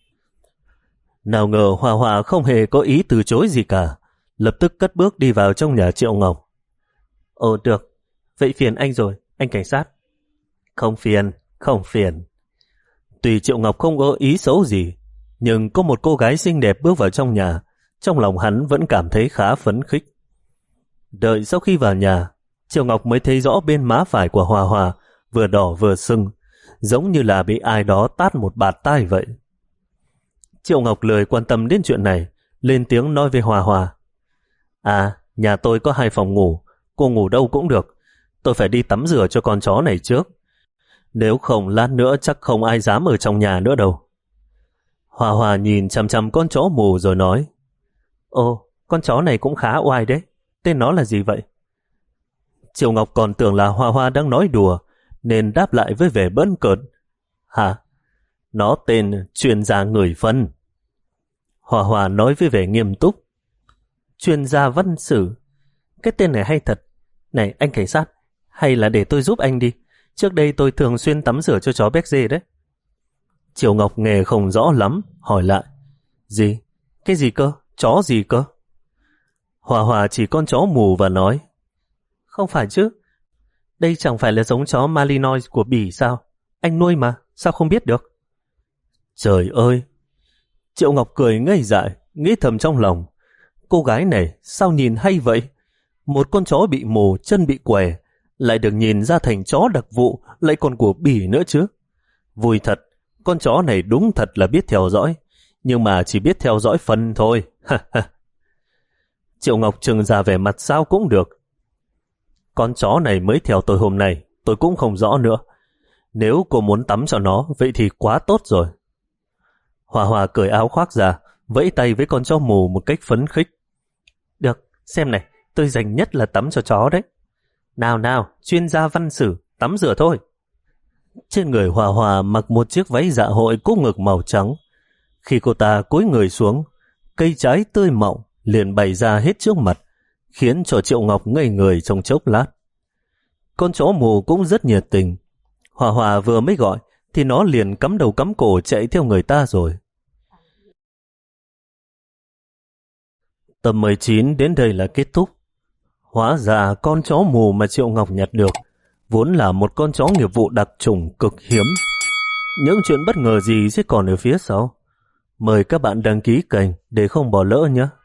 Nào ngờ Hòa Hòa không hề có ý từ chối gì cả, lập tức cất bước đi vào trong nhà Triệu Ngọc. Ồ được, vậy phiền anh rồi, anh cảnh sát. Không phiền, không phiền. Tuy Triệu Ngọc không có ý xấu gì, nhưng có một cô gái xinh đẹp bước vào trong nhà, trong lòng hắn vẫn cảm thấy khá phấn khích. Đợi sau khi vào nhà, Triệu Ngọc mới thấy rõ bên má phải của Hòa Hòa vừa đỏ vừa sưng, giống như là bị ai đó tát một bạt tai vậy. Triệu Ngọc lười quan tâm đến chuyện này, lên tiếng nói với Hòa Hòa. À, nhà tôi có hai phòng ngủ, cô ngủ đâu cũng được. Tôi phải đi tắm rửa cho con chó này trước. Nếu không lát nữa chắc không ai dám ở trong nhà nữa đâu. Hòa Hòa nhìn chằm chằm con chó mù rồi nói. Ồ, con chó này cũng khá oai đấy. Tên nó là gì vậy? Triệu Ngọc còn tưởng là Hòa Hòa đang nói đùa, nên đáp lại với vẻ bỡn cợt. Hả? Nó tên chuyên gia người phân. Hòa Hòa nói với vẻ nghiêm túc. Chuyên gia văn sử. Cái tên này hay thật. Này anh cảnh sát, hay là để tôi giúp anh đi. Trước đây tôi thường xuyên tắm rửa cho chó béc dê đấy. Triệu Ngọc nghe không rõ lắm, hỏi lại. Gì? Cái gì cơ? Chó gì cơ? Hòa Hòa chỉ con chó mù và nói. Không phải chứ. Đây chẳng phải là giống chó Malinois của Bỉ sao? Anh nuôi mà, sao không biết được? Trời ơi! Triệu Ngọc cười ngây dại, nghĩ thầm trong lòng. Cô gái này sao nhìn hay vậy? Một con chó bị mù, chân bị què, lại được nhìn ra thành chó đặc vụ, lại còn của Bỉ nữa chứ. Vui thật, con chó này đúng thật là biết theo dõi, nhưng mà chỉ biết theo dõi phân thôi. Triệu Ngọc trừng ra vẻ mặt sao cũng được. Con chó này mới theo tôi hôm nay, tôi cũng không rõ nữa. Nếu cô muốn tắm cho nó, vậy thì quá tốt rồi. Hòa Hòa cởi áo khoác ra, vẫy tay với con chó mù một cách phấn khích. Được, xem này, tôi dành nhất là tắm cho chó đấy. Nào nào, chuyên gia văn sử, tắm rửa thôi. Trên người Hòa Hòa mặc một chiếc váy dạ hội cúc ngực màu trắng. Khi cô ta cúi người xuống, cây trái tươi mọng liền bày ra hết trước mặt, khiến cho Triệu Ngọc ngây người trong chốc lát. Con chó mù cũng rất nhiệt tình. Hòa Hòa vừa mới gọi thì nó liền cắm đầu cắm cổ chạy theo người ta rồi. Tập mười chín đến đây là kết thúc. Hóa ra con chó mù mà Triệu Ngọc nhặt được vốn là một con chó nghiệp vụ đặc chủng cực hiếm. Những chuyện bất ngờ gì sẽ còn ở phía sau. Mời các bạn đăng ký kênh để không bỏ lỡ nhé.